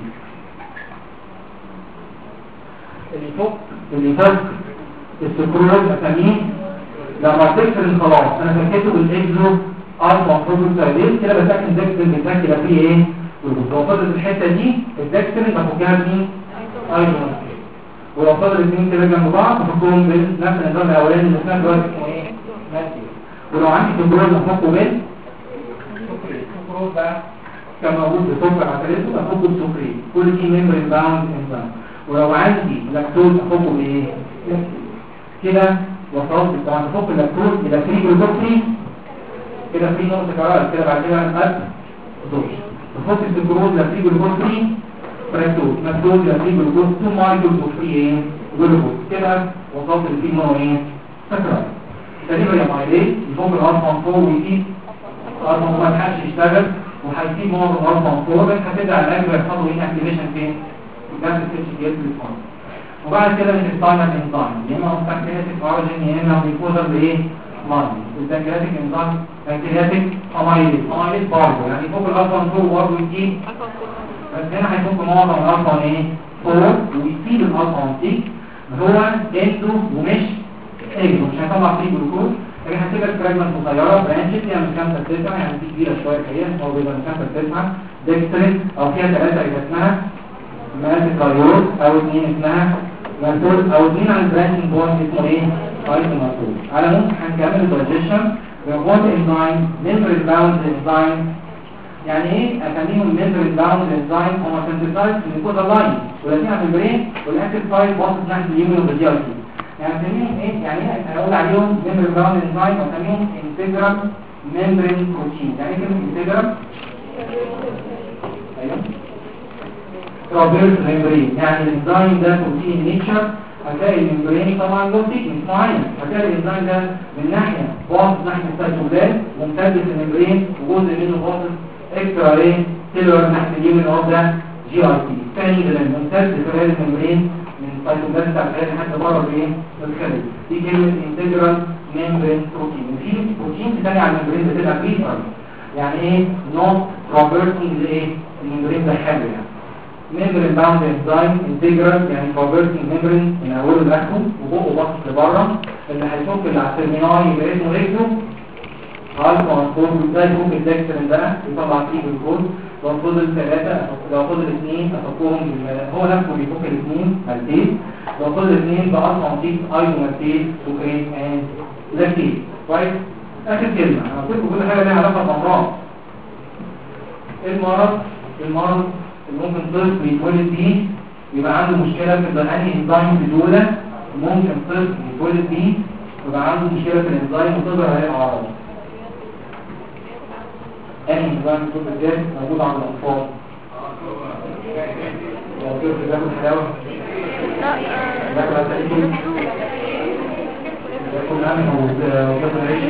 اللي يفك السكروز اسميه لما تكسر خلاص انا فكيته بالاكزو الفا بروتوسايديز. كده بسكن دكسترين بتاعي يبقى فيه ايه؟ ولو فضلت الحته دي الدكسترين بفكها بمين؟ ايزومالتين. ولو فضل الاثنين كده جنب بعض بفكهم بنفس النظام الاولاني اللي اسمه دلوقتي اسمه ايه؟ مالتين. ولو عندي سكروز بفكه بالسكروز بقى كان موجود بسكر عسلته افكه بسكرين. كل دي ميمبرين باوند انزيم. ولو عندي لاكتوز افكه بايه؟ كده وصلت طبعا افك اللاكتوز الى فري جلوكوز فري كده فري نقطه سكرات. كده بعد كده نقص دوش افك السكروز الى فري جلوكوز فري فريكتوز لاكتوز الى فري جلوكوز 2 مايكروز اوف فري ايه؟ جلوكوز. كده وصلت لفري مونو ايه؟ سكرات. تقريبا يا مايليت يفك الالفا 4 ويزيد الالفا ما لحقش يشتغل وهيسيب معظم الالفا 4 بس هتبدا الاجر يحصل له ايه؟ اكتيفيشن فين؟ جنب السيتش جيت ريسبونس. وبعد كده من الفاينل انزيم يا اما بنكرياتيك اوريجين يا اما بيكوزر بايه؟ مارجن. البنكرياتيك انزيم بنكرياتيك اميليز برضه يعني فوق الالفا 4 برضه يجيب بس هنا هيفك معظم الالفا ايه؟ 4 ويسيب الالفا 6 هو اندو ومش اكزو. مش هيطلع فيه جلوكوز لكن هتبقى فراجمنت قصيره برانشت يعني من 5 ل 9 يعني دي كبيره شويه الحقيقه. هو بيبقى من 5 ل 9 ديكسترين او فيها 3 يبقى اسمها مالتيكايول او 2 اسمها مالتول او 2 عن البرانشنج بوينت اسمه ايه؟ ايزومالتول. على ممكن هنكمل الدايجيشن بوينت انزيم ميمبرين باوند انزيم. يعني ايه اسميهم ميمبرين باوند انزيم؟ هم سنتسايز في الكوزا لاين ولكن على البرين والاكتيف سايت باصص ناحيه اليمين والجي ار تي. يعني نسميهم ايه؟ يعني ايه هنقول عليهم ميمبرين باوند انزايم ونسميهم انتجرال ميمبرين بروتين. يعني ايه كلمه انتجرال؟ ايوه ترافيرس ميمبرين، يعني الانزايم ده بروتين نيتشر. هتلاقي الممبرين طبعا له تكنيك معين، هتلاقي الانزيم ده من ناحيه باص ناحيه السيتوبلازم ممتد في الممبرين وجزء منه باصص اكسترا ايه سيلولر ناحيه اليومن اوف ده جي اي تي. ثاني ده ممتد في خلال الممبرين من السيتوبلازم بتاع الخلايا لحد بره بايه بالخليه. دي كلمه انتجرال ميمبرين بروتين. وفي بروتين ثاني على الممبرين بتبقى بريفر، يعني ايه نوت ترافيرسنج لايه الممبرين ده حاجه يعني ميمبرين باوند انزايم انتجرال، يعني ترافيرسنج ميمبرين من اوله لاخره وبقه باصص لبره. اللي هيشوف اللي على الترمينال يبقى اسمه ريكتو الفا مفهوم. ده يفك الدكترين بقى يطلع فيه الجلوكوز. لو فضل 3 لو فضل 2 افكهم هو نفسه بيفك الاثنين مالتين. لو فضل 2 بقى اصلا ايزومالتين سكرين اند لاكتيز. كويس. اخر كلمه انا قلت لكم كل حاجه ليها علاقه بالامراض. المرض اللي ممكن طفل يتولد بيه يبقى عنده مشكله في الانهي انزيم دول. ممكن طفل يتولد بيه يبقى عنده مشكله في الانزيم وتظهر عليه اعراض. انهي انزيم الطفل الجاف موجود عند الاطفال؟ لو الطفل بياكل حلاوه بياكل عسل بياكل لحم وبياكل عيش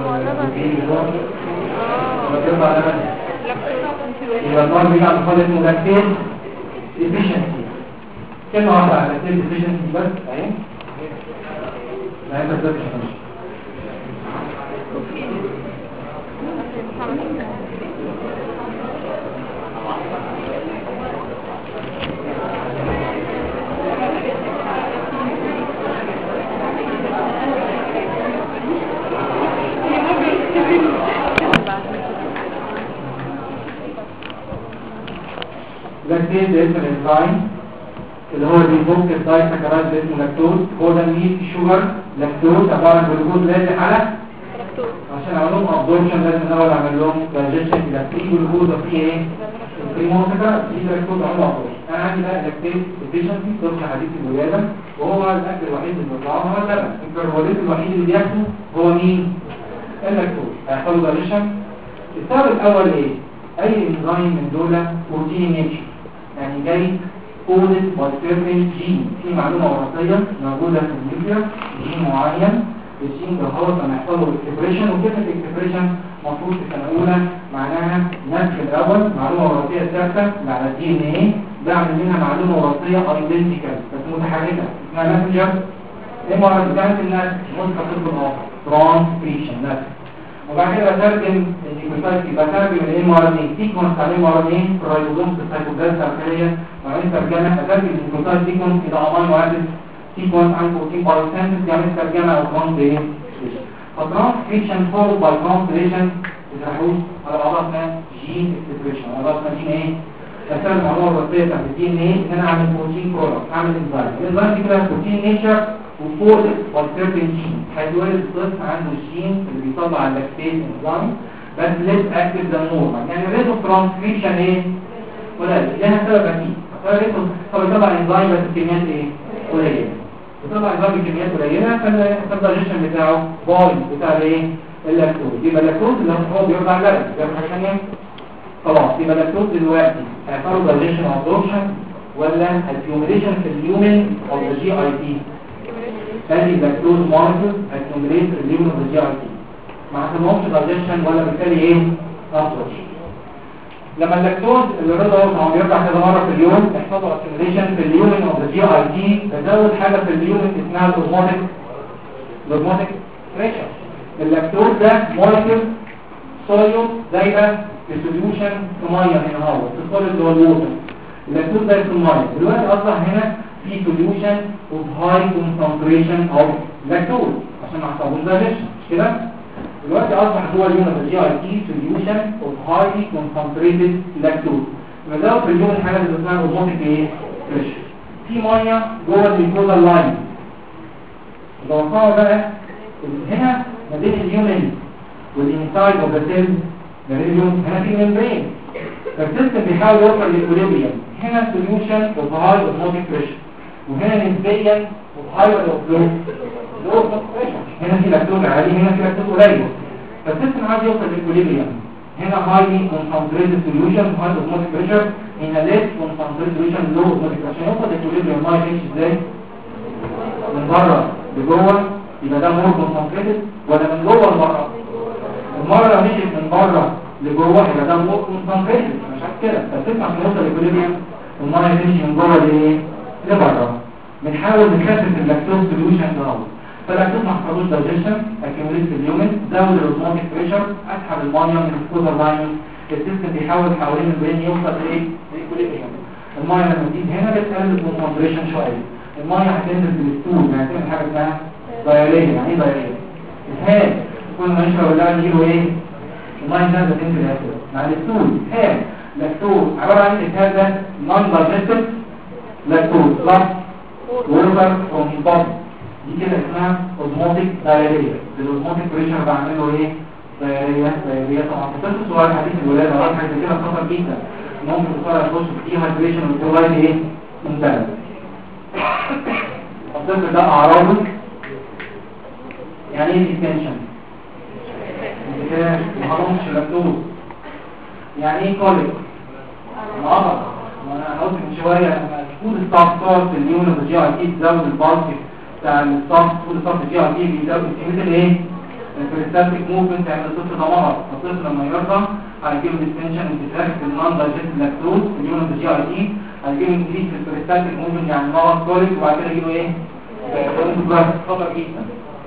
وبيطلع لبن يبقى المرض بيجي على الأطفال اسمه لاكتيز ديفيشنسي. كلمة واحدة على لاكتيز ديفيشنسي بس اهي. لا انت بتذكر لاكتيز ده اسم الانزيم اللي هو بيفك الدايساكرايد اللي اسمه لاكتوز. هو ده ميت شوجر لاكتوز عباره عن جلوكوز لازق على لاكتوز. عشان اعمل لهم ابزوربشن لازم الاول اعمل لهم دايجيشن يبقى في جلوكوز وفي ايه؟ في مونوساكرايد في لاكتوز اعمل له ابزوربشن. انا عندي بقى لاكتيز ديفيشنسي طفل حديث الولاده وهو الاكل الوحيد اللي بيطلعه هو اللبن. الكربوهيدرات الوحيد اللي بياكله هو مين؟ اللاكتوز. هيحصل له دايجيشن. السبب الاول ايه؟ اي انزيم من دول بروتين نيتشر، يعني جاي كودد باي سيرتين جين. في معلومه وراثيه موجوده في النيوكليوس جين معين. الجين ده هو لما يحصل له اكسبريشن، وكلمه اكسبريشن المفروض في سنه اولى معناها نفس الاول معلومه وراثيه ثابته على الدي ان ايه. بعمل منها معلومه وراثيه ايدنتيكال بس متحركه اسمها ماسنجر. ايه المره بتاعت الناس نسخه طب الاخر ترانسكريبشن نفس. وبعد كده بترجم الام ار ان اي سيكونس على الام ار ان اي في الرايبوزوم في السيتوبلازم الخليه. وبعدين ترجمه اترجم النيوكليوتايد سيكونس الى امينو اسيد سيكونس عن بروتين بايوسينثيز. يعني ترجمه او ترانسليشن. فترانسكريبشن فولد باي ترانسليشن بتروح على بعضها اسمها جين اكسبريشن. على بعضها اسمها جين ايه؟ استخدم المعلومه الوراثيه بتاعت الدي ان ايه ان انا اعمل بروتين برودكت، اعمل انزيم. الانزيم دي كده بروتين نيتشر وفوردد باي سيرتين جين. هيتولد الطفل عنده الجين اللي بيطلع اللاكتيز انزيم بس ليس اكتف ذان نورمال. يعني الريت اوف ترانسكريبشن ايه؟ قليل. لها سبب اكيد. طب يطلع انزيم بس بكميات ايه؟ قليله. يطلع انزيم بكميات قليله فالدايجيشن بتاعه بايظ بتاع ايه؟ اللاكتوز. يبقى اللاكتوز اللي هو بيرضع اللبن ده حاجه ثانيه. خلاص يبقى اللاكتوز دلوقتي هيحصل دايجيشن او ابزوربشن ولا اكيوميليشن في اليومن او الجي اي تي؟ هذه اللاكتوز مولكيول اكيوميليت في اليومن او الجي اي تي. ما حصلهمش دايجيشن ولا بالتالي ايه؟ ابزوربشن. لما اللاكتوز اللي رضا هو بيرجع كذا مره في اليوم يحصل له اكيوميليشن في اليومن او الجي اي تي. بزود حاجه في اليومن اسمها الاوزموتيك بريشر. اللاكتوز ده مولكيول صوديوم دايبه في سوليوشن في ميه هنا اهو في الصوليد اللي هو الووتر. اللاكتوز ده في الميه دلوقتي اصبح هنا في سوليوشن اوف هاي كونسنتريشن اوف لاكتوز عشان ما حصلوش دايجيشن مش كده. دلوقتي اصبح جوه اليوم الجي اي تي سوليوشن اوف هاي كونسنتريتد لاكتوز. مزود في اليوم حاجه اللي اسمها اوزموتيك ايه بريشر. في ميه جوه الميكوزا لاين. توقعوا بقى هنا ما بين اليومن والانسايد اوف ذا سيل هنا في ممبرين. فالسيستم بيحاول يوصل للاكوليبريم. هنا سوليوشن اوف هاي اوزموتيك بريشر. وهنا نسبيا هاي ولا لو هنا في لاكتوز عالي، هنا في لاكتوز قليل، فالسيستم عايز يوصل للإكوليبريم. هنا highly concentrated solution high osmotic pressure، هنا less concentrated solution low osmotic pressure. عشان يوصل للإكوليبريم الميه تمشي ازاي؟ من بره لجوه، يبقى ده more concentrated، ولا من جوه لبره؟ المره لو مشيت من بره لجوه يبقى ده more concentrated، مش عارف كده. فالسيستم عشان يوصل للإكوليبريم الميه تمشي من جوه لايه؟ لبره. بنحاول نخفف اللاكتوز سوليوشن ده، فاللاكتوز ما حصلوش دايجيشن، اكيوميليت في اليومن، زود الاوزموتيك بريشر، اسحب الميه من السكوتر لاين، السيستم بيحاول حوالين البرين يوصل لايه؟ لإكوليبريم. الميه لما تيجي هنا بتقلل الكونسنتريشن شويه، الميه هتنزل في الستول، يعني تعمل حاجه اسمها دايريه. يعني ايه دايريه؟ اسهال. كل ما يشرب اللبن يجيله ايه؟ الميه نازله تنزل اسهال مع الستول. اسهال لاكتوز عباره عن اسهال ده نون دايجستيف لاكتوز بلس ووتر فروم البادي، دي كده اسمها اوزموتيك دايريا. الاوزموتيك بريشر بعمله ايه؟ دايريا. طبعا الطفل الصغير حديث الولاده او حاجه كده خطر جدا، ممكن تصير تخش في ديهايدريشن والبرولايد ايه؟ ممتاز. الطفل ده اعراضه يعني ايه؟ ديستنشن، انتكاس، ما هضمش لاكتوز. يعني ايه كوليك؟ نقطع. وانا قلت من شويه لما تكون الصفات في اليوم الجي اي تي تزود البالك بتاع الصف، كل صف الجي اي تي بيزود كميه الايه؟ البريستاتيك موفمنت، تعمل الطفل ده مرض. الطفل لما يرضع هيجيله ديستنشن، انتفاخ في النون دايجستيف لاكتوز في اليوم الجي اي تي، هيجيله انكريس في البريستاتيك موفمنت يعني مرض كوليك، وبعد كده يجيله ايه؟ خطر جدا.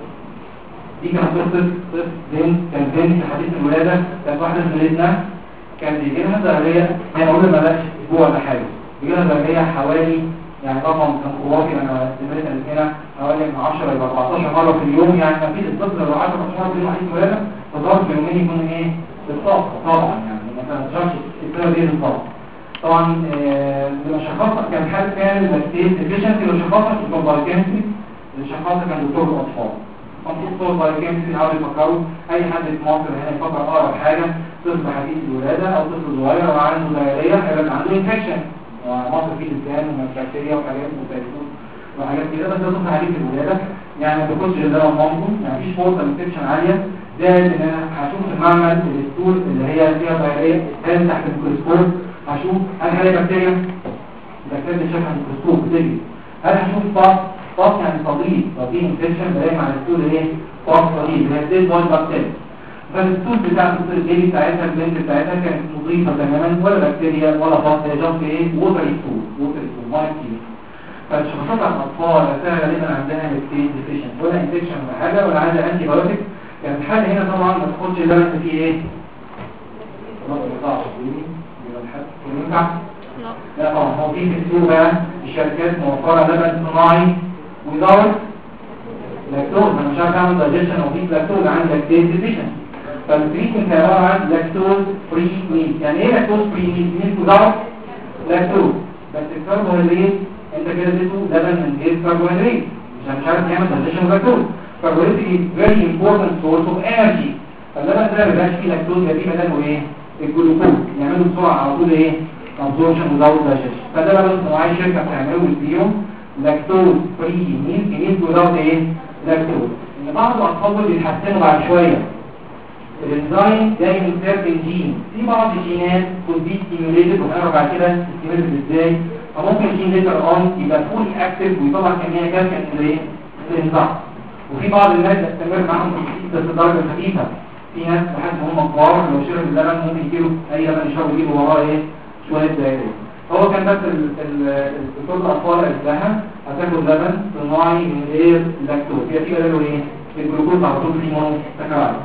دي كانت قصه طفل كان بنت في حديث الولاده، كانت واحده من ولادنا كان بيجي لها ضرريه، هي اقول ما بقاش اسبوع ولا حاجه، بيجي لها ضرريه حوالي، يعني طبعا كان خرافي، انا استمرت هنا حوالي من 10 ل 14 مره في اليوم. يعني ما فيش الطفل لو 10 مره في اليوم حديث ولاده فضرب يومين يكون ايه؟ بالطاقه طبعا، يعني ما تنساش السبب دي بالطاقه. طبعا لما شخصت كان حال كان لاكتيز ديفيشنسي، لو شخصت دكتور بايوكيمستري، اللي شخصت كان دكتور الاطفال. كان دكتور بايوكيمستري حاولوا يفكروا، اي حد في مصر هنا يفكر اقرب حاجه طفل حديث الولاده او طفل صغير وعنده دايريه هيبقى عنده انفكشن، ومصر فيه لسان وبكتيريا وحاجات وفيروس وحاجات كده، بس ده طفل حديث الولاده يعني ما بياخدش غير دواء مامته، يعني مفيش فرصه انفكشن عاليه. زائد ان انا هشوف في المعمل الستول اللي هي فيها دايريه هل تحت الميكروسكوب، هشوف هل هي بكتيريا، البكتيريا اللي شايفها الميكروسكوب بتجري، هل هشوف فاس يعني صديد، لو في انفكشن بلاقي مع الستول ايه؟ فاس صديد اللي هي ستيل بوينت بكتيريا. فالستول بتاعت البيبي بتاعتها البنت بتاعتها كانت نظيفه تماما، ولا بكتيريا ولا فاس، هي جاست ايه؟ ووتر ستول ميه كتير. فالشخصيات على الاطفال اساسا غالبا عندها لاكتيز ديفيشن ولا انفكشن ولا حاجه ولا عندها انتي بايوتيك. كان الحل هنا طبعا ما تاخدش اللبن فيه ايه؟ ما ينفعش يبقى الحل ينفع؟ لا طبعا هو في السوق بقى الشركات موفره لبن صناعي ويدور لاكتوز، انا مش عارف اعمل دايجيشن او في لاكتوز عندي لاكتيز ديفيشن. فالتريتمنت كان عباره عن لاكتوز فري ميل. يعني ايه لاكتوز فري ميل؟ ميل ويدور لاكتوز، بس الكربوهيدرات انت كده اديته لبن من غير كربوهيدرات، مش عارف يعمل دايجيشن لاكتوز. كربوهيدرات very important source of energy، فاللبن ده ما بيبقاش فيه لاكتوز، يبقى فيه بداله ايه؟ الجلوكوز، يعملوا بسرعه على طول ايه؟ absorption without digestion. فده لبن صناعي شركه بتعمله وتبيعه لاكتوز فري ميل without ايه؟ لاكتوز. ان بعض الاطفال بيتحسنوا بعد شويه، الانزيم جاي من سيرتن جين، في بعض الجينات تبقى ستيميوليتد وهنعرف بعد كده ستيميوليتد ازاي، فممكن الجين ليتر اون يبقى فول اكتف ويطلع كميه كافيه من الايه؟ الانزيم. وفي بعض الناس تستمر معاهم بس بدرجه خفيفه، في ناس لحد هم كبار لو شرب اللبن ممكن يجيله اي لبن يشرب يجيله وراه ايه؟ شويه دايريه. هو كان بس الدكتور الاطفال قال لها هتاخد لبن صناعي من غير لاكتوز، هي في قالوا ايه؟ الجلوكوز على طول فيه مونو سكرايد،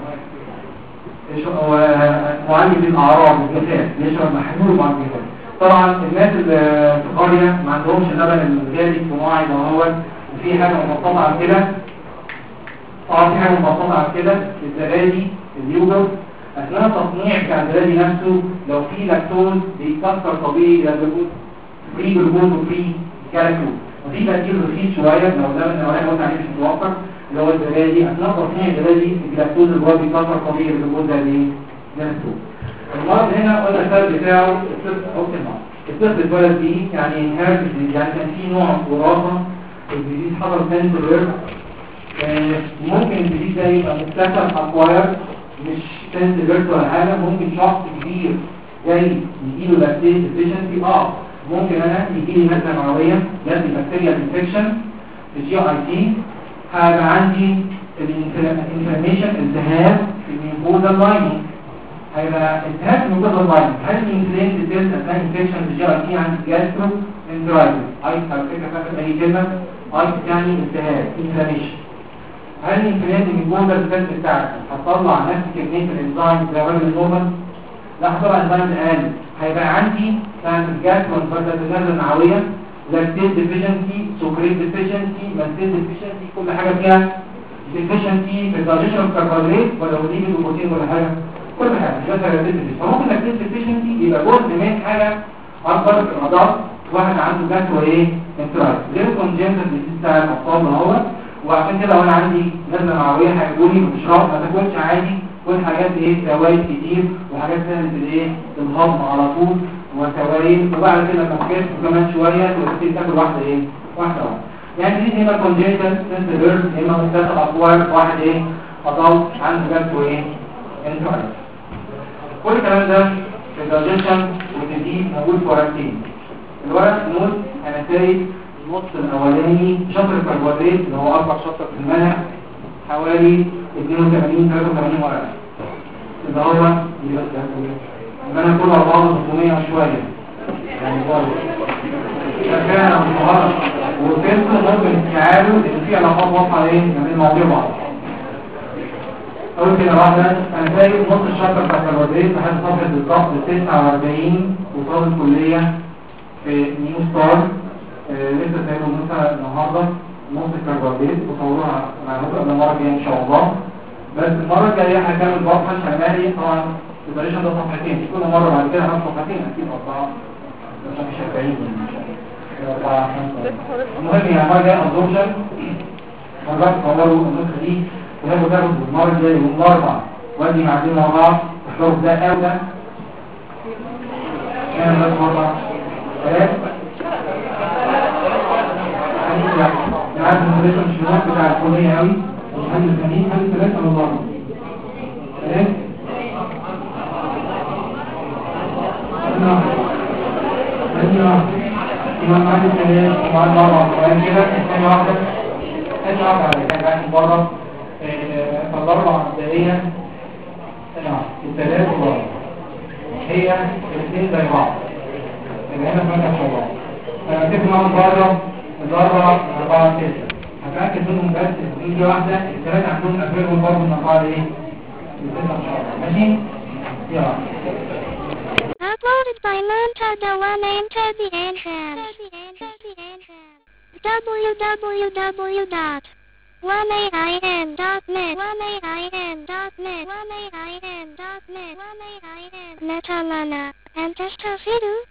معالج الاعراض والجفاف، بيشرب محلول مع الجفاف. طبعا الناس اللي في القريه ما عندهمش اللبن الغالي الصناعي ده، هو وفي حاجه مبسطه عن كده، في حاجه مبسطه عن كده، الزبادي اليوجورت اثناء التصنيع بتاع الزبادي نفسه لو في لاكتوز بيتكسر طبيعي الى جلوكوز، فري جلوكوز وفري كالكتوز، وفي بديل رخيص شويه لو اللبن الاولاني قلت عليه مش متوفر اللي هو الزبادي، اثناء تصنيع الزبادي اللاكتوز اللي هو بيتكسر طبيعي الجلوكوز ده ايه؟ لاكتوز. المرض هنا قلنا السبب بتاعه السبب اوبتيمال، الطفل اتولد بيه يعني inherited disease، يعني كان في نوع وراثة الجديد حصل سنسيتيف. ممكن الجديد ده يبقى مكتسب اكواير مش سنسيتيف ولا حاجة. ممكن شخص كبير جاي يجيله لاكتيز ديفيشنسي، ممكن انا يجيلي مثلا معوية جات لي بكتيريا انفكشن في جي اي تي، هيبقى عندي الانفلاميشن التهاب في الميوكوزا لايننج، هيبقى التهاب في الميوكوزا لايننج. هل الانفلاميشن ديتيلز اثناء انفكشن في جي اي تي عندي جاسترو انترايتس، على فكره فاكر اي كلمه يعني التهاب انفلاميشن. هل الانفلاميشن الميوكوزا الفلت بتاعتي هتطلع نفس كميه الانزيم زي الراجل النورمال؟ لا، هتطلع انزيم اقل. هيبقى عندي بتاعت الجاسترو انترايتس النعويه، لاكتيز ديفيشنسي، سكريت ديفيشنسي، مالتيز ديفيشنسي، كل حاجه فيها ديفيشنسي في الدايجيشن اوف كربوهيدرات ولا ليبيد وبروتين ولا حاجه، كل حاجه مش بس لاكتيز ديفيشنسي. فممكن لاكتيز ديفيشنسي يبقى جزء من حاجه اكبر في العضلات، واحد عنده جاسترو انترايتس غير الكونجنتال ديزيز بتاع الاطفال هو. وعشان كده لو انا عندي نزله معويه هيقولوا لي بتشرب ما تاكلش عادي، كل حاجات فوائد كتير وحاجات سهله الهضم على طول وسوائل، وبعد كده لما تكبر كمان شويه تبتدي تاكل واحده. يعني دي هنا كونجنتال سنسيتيف، اما مكتسب اكوار، واحد ادلت عنده جاسترو انترايتس. كل الكلام ده في الدايجيشن والتدريب موجود في ورقتين. الورق نوت انا سايب النص الاولاني شطر الكربوهيدرات اللي هو اكبر شطر في المنهج، حوالي 82-83 ورقه، اللي هو المنهج كله على بعضه 600 وشويه يعني برضه كان مظهر وفهمت ممكن استيعابه لان في علاقات واضحه ما بين مواضيع بعض. اول كده واحده انا سايب نص الشطر بتاع الكربوهيدرات لحد صفحه بالظبط 49 وصال الكليه في نيو ستار. لسه سايبه مثلا النهارده نص الكربوهيدرات وصوروها معاكم قبل المره الجايه ان شاء الله. بس المره الجايه هكمل صفحه شمالي طبعا البريشن ده صفحتين، مش كل مره بعد كده هاخد صفحتين اكيد اربعه مش 40 المهم يعني المره الجايه ابزوربشن مرات تصوروا النسخه دي وهيبقوا تاخدوا المره الجايه يوم الاربعاء وادي معدين مع بعض تختاروا ده او ده كان بس مره ثلاث يعني عارف البريشن مش الوقت بتاع الكليه قوي وحل الثانيين حل ثلاثه من بره ثلاث يبقى معاك الثلاث ومعاك مرة وبعد كده ثانية واحدة على كان بره فالأربع مبدئيا الثلاث وبره هي الاثنين زي بعض اللي هنا في مكان شغال. فنكتب معاهم بره الأربع 4 6 هتأكد منهم بس دي واحدة الثلاث عندهم أفيرهم برضه من 4 ل 6 إن شاء الله. ماشي؟ يلا Uploaded by Monta Dewan and Tabby Abrams. www.1ain.net Netamana and Testafidu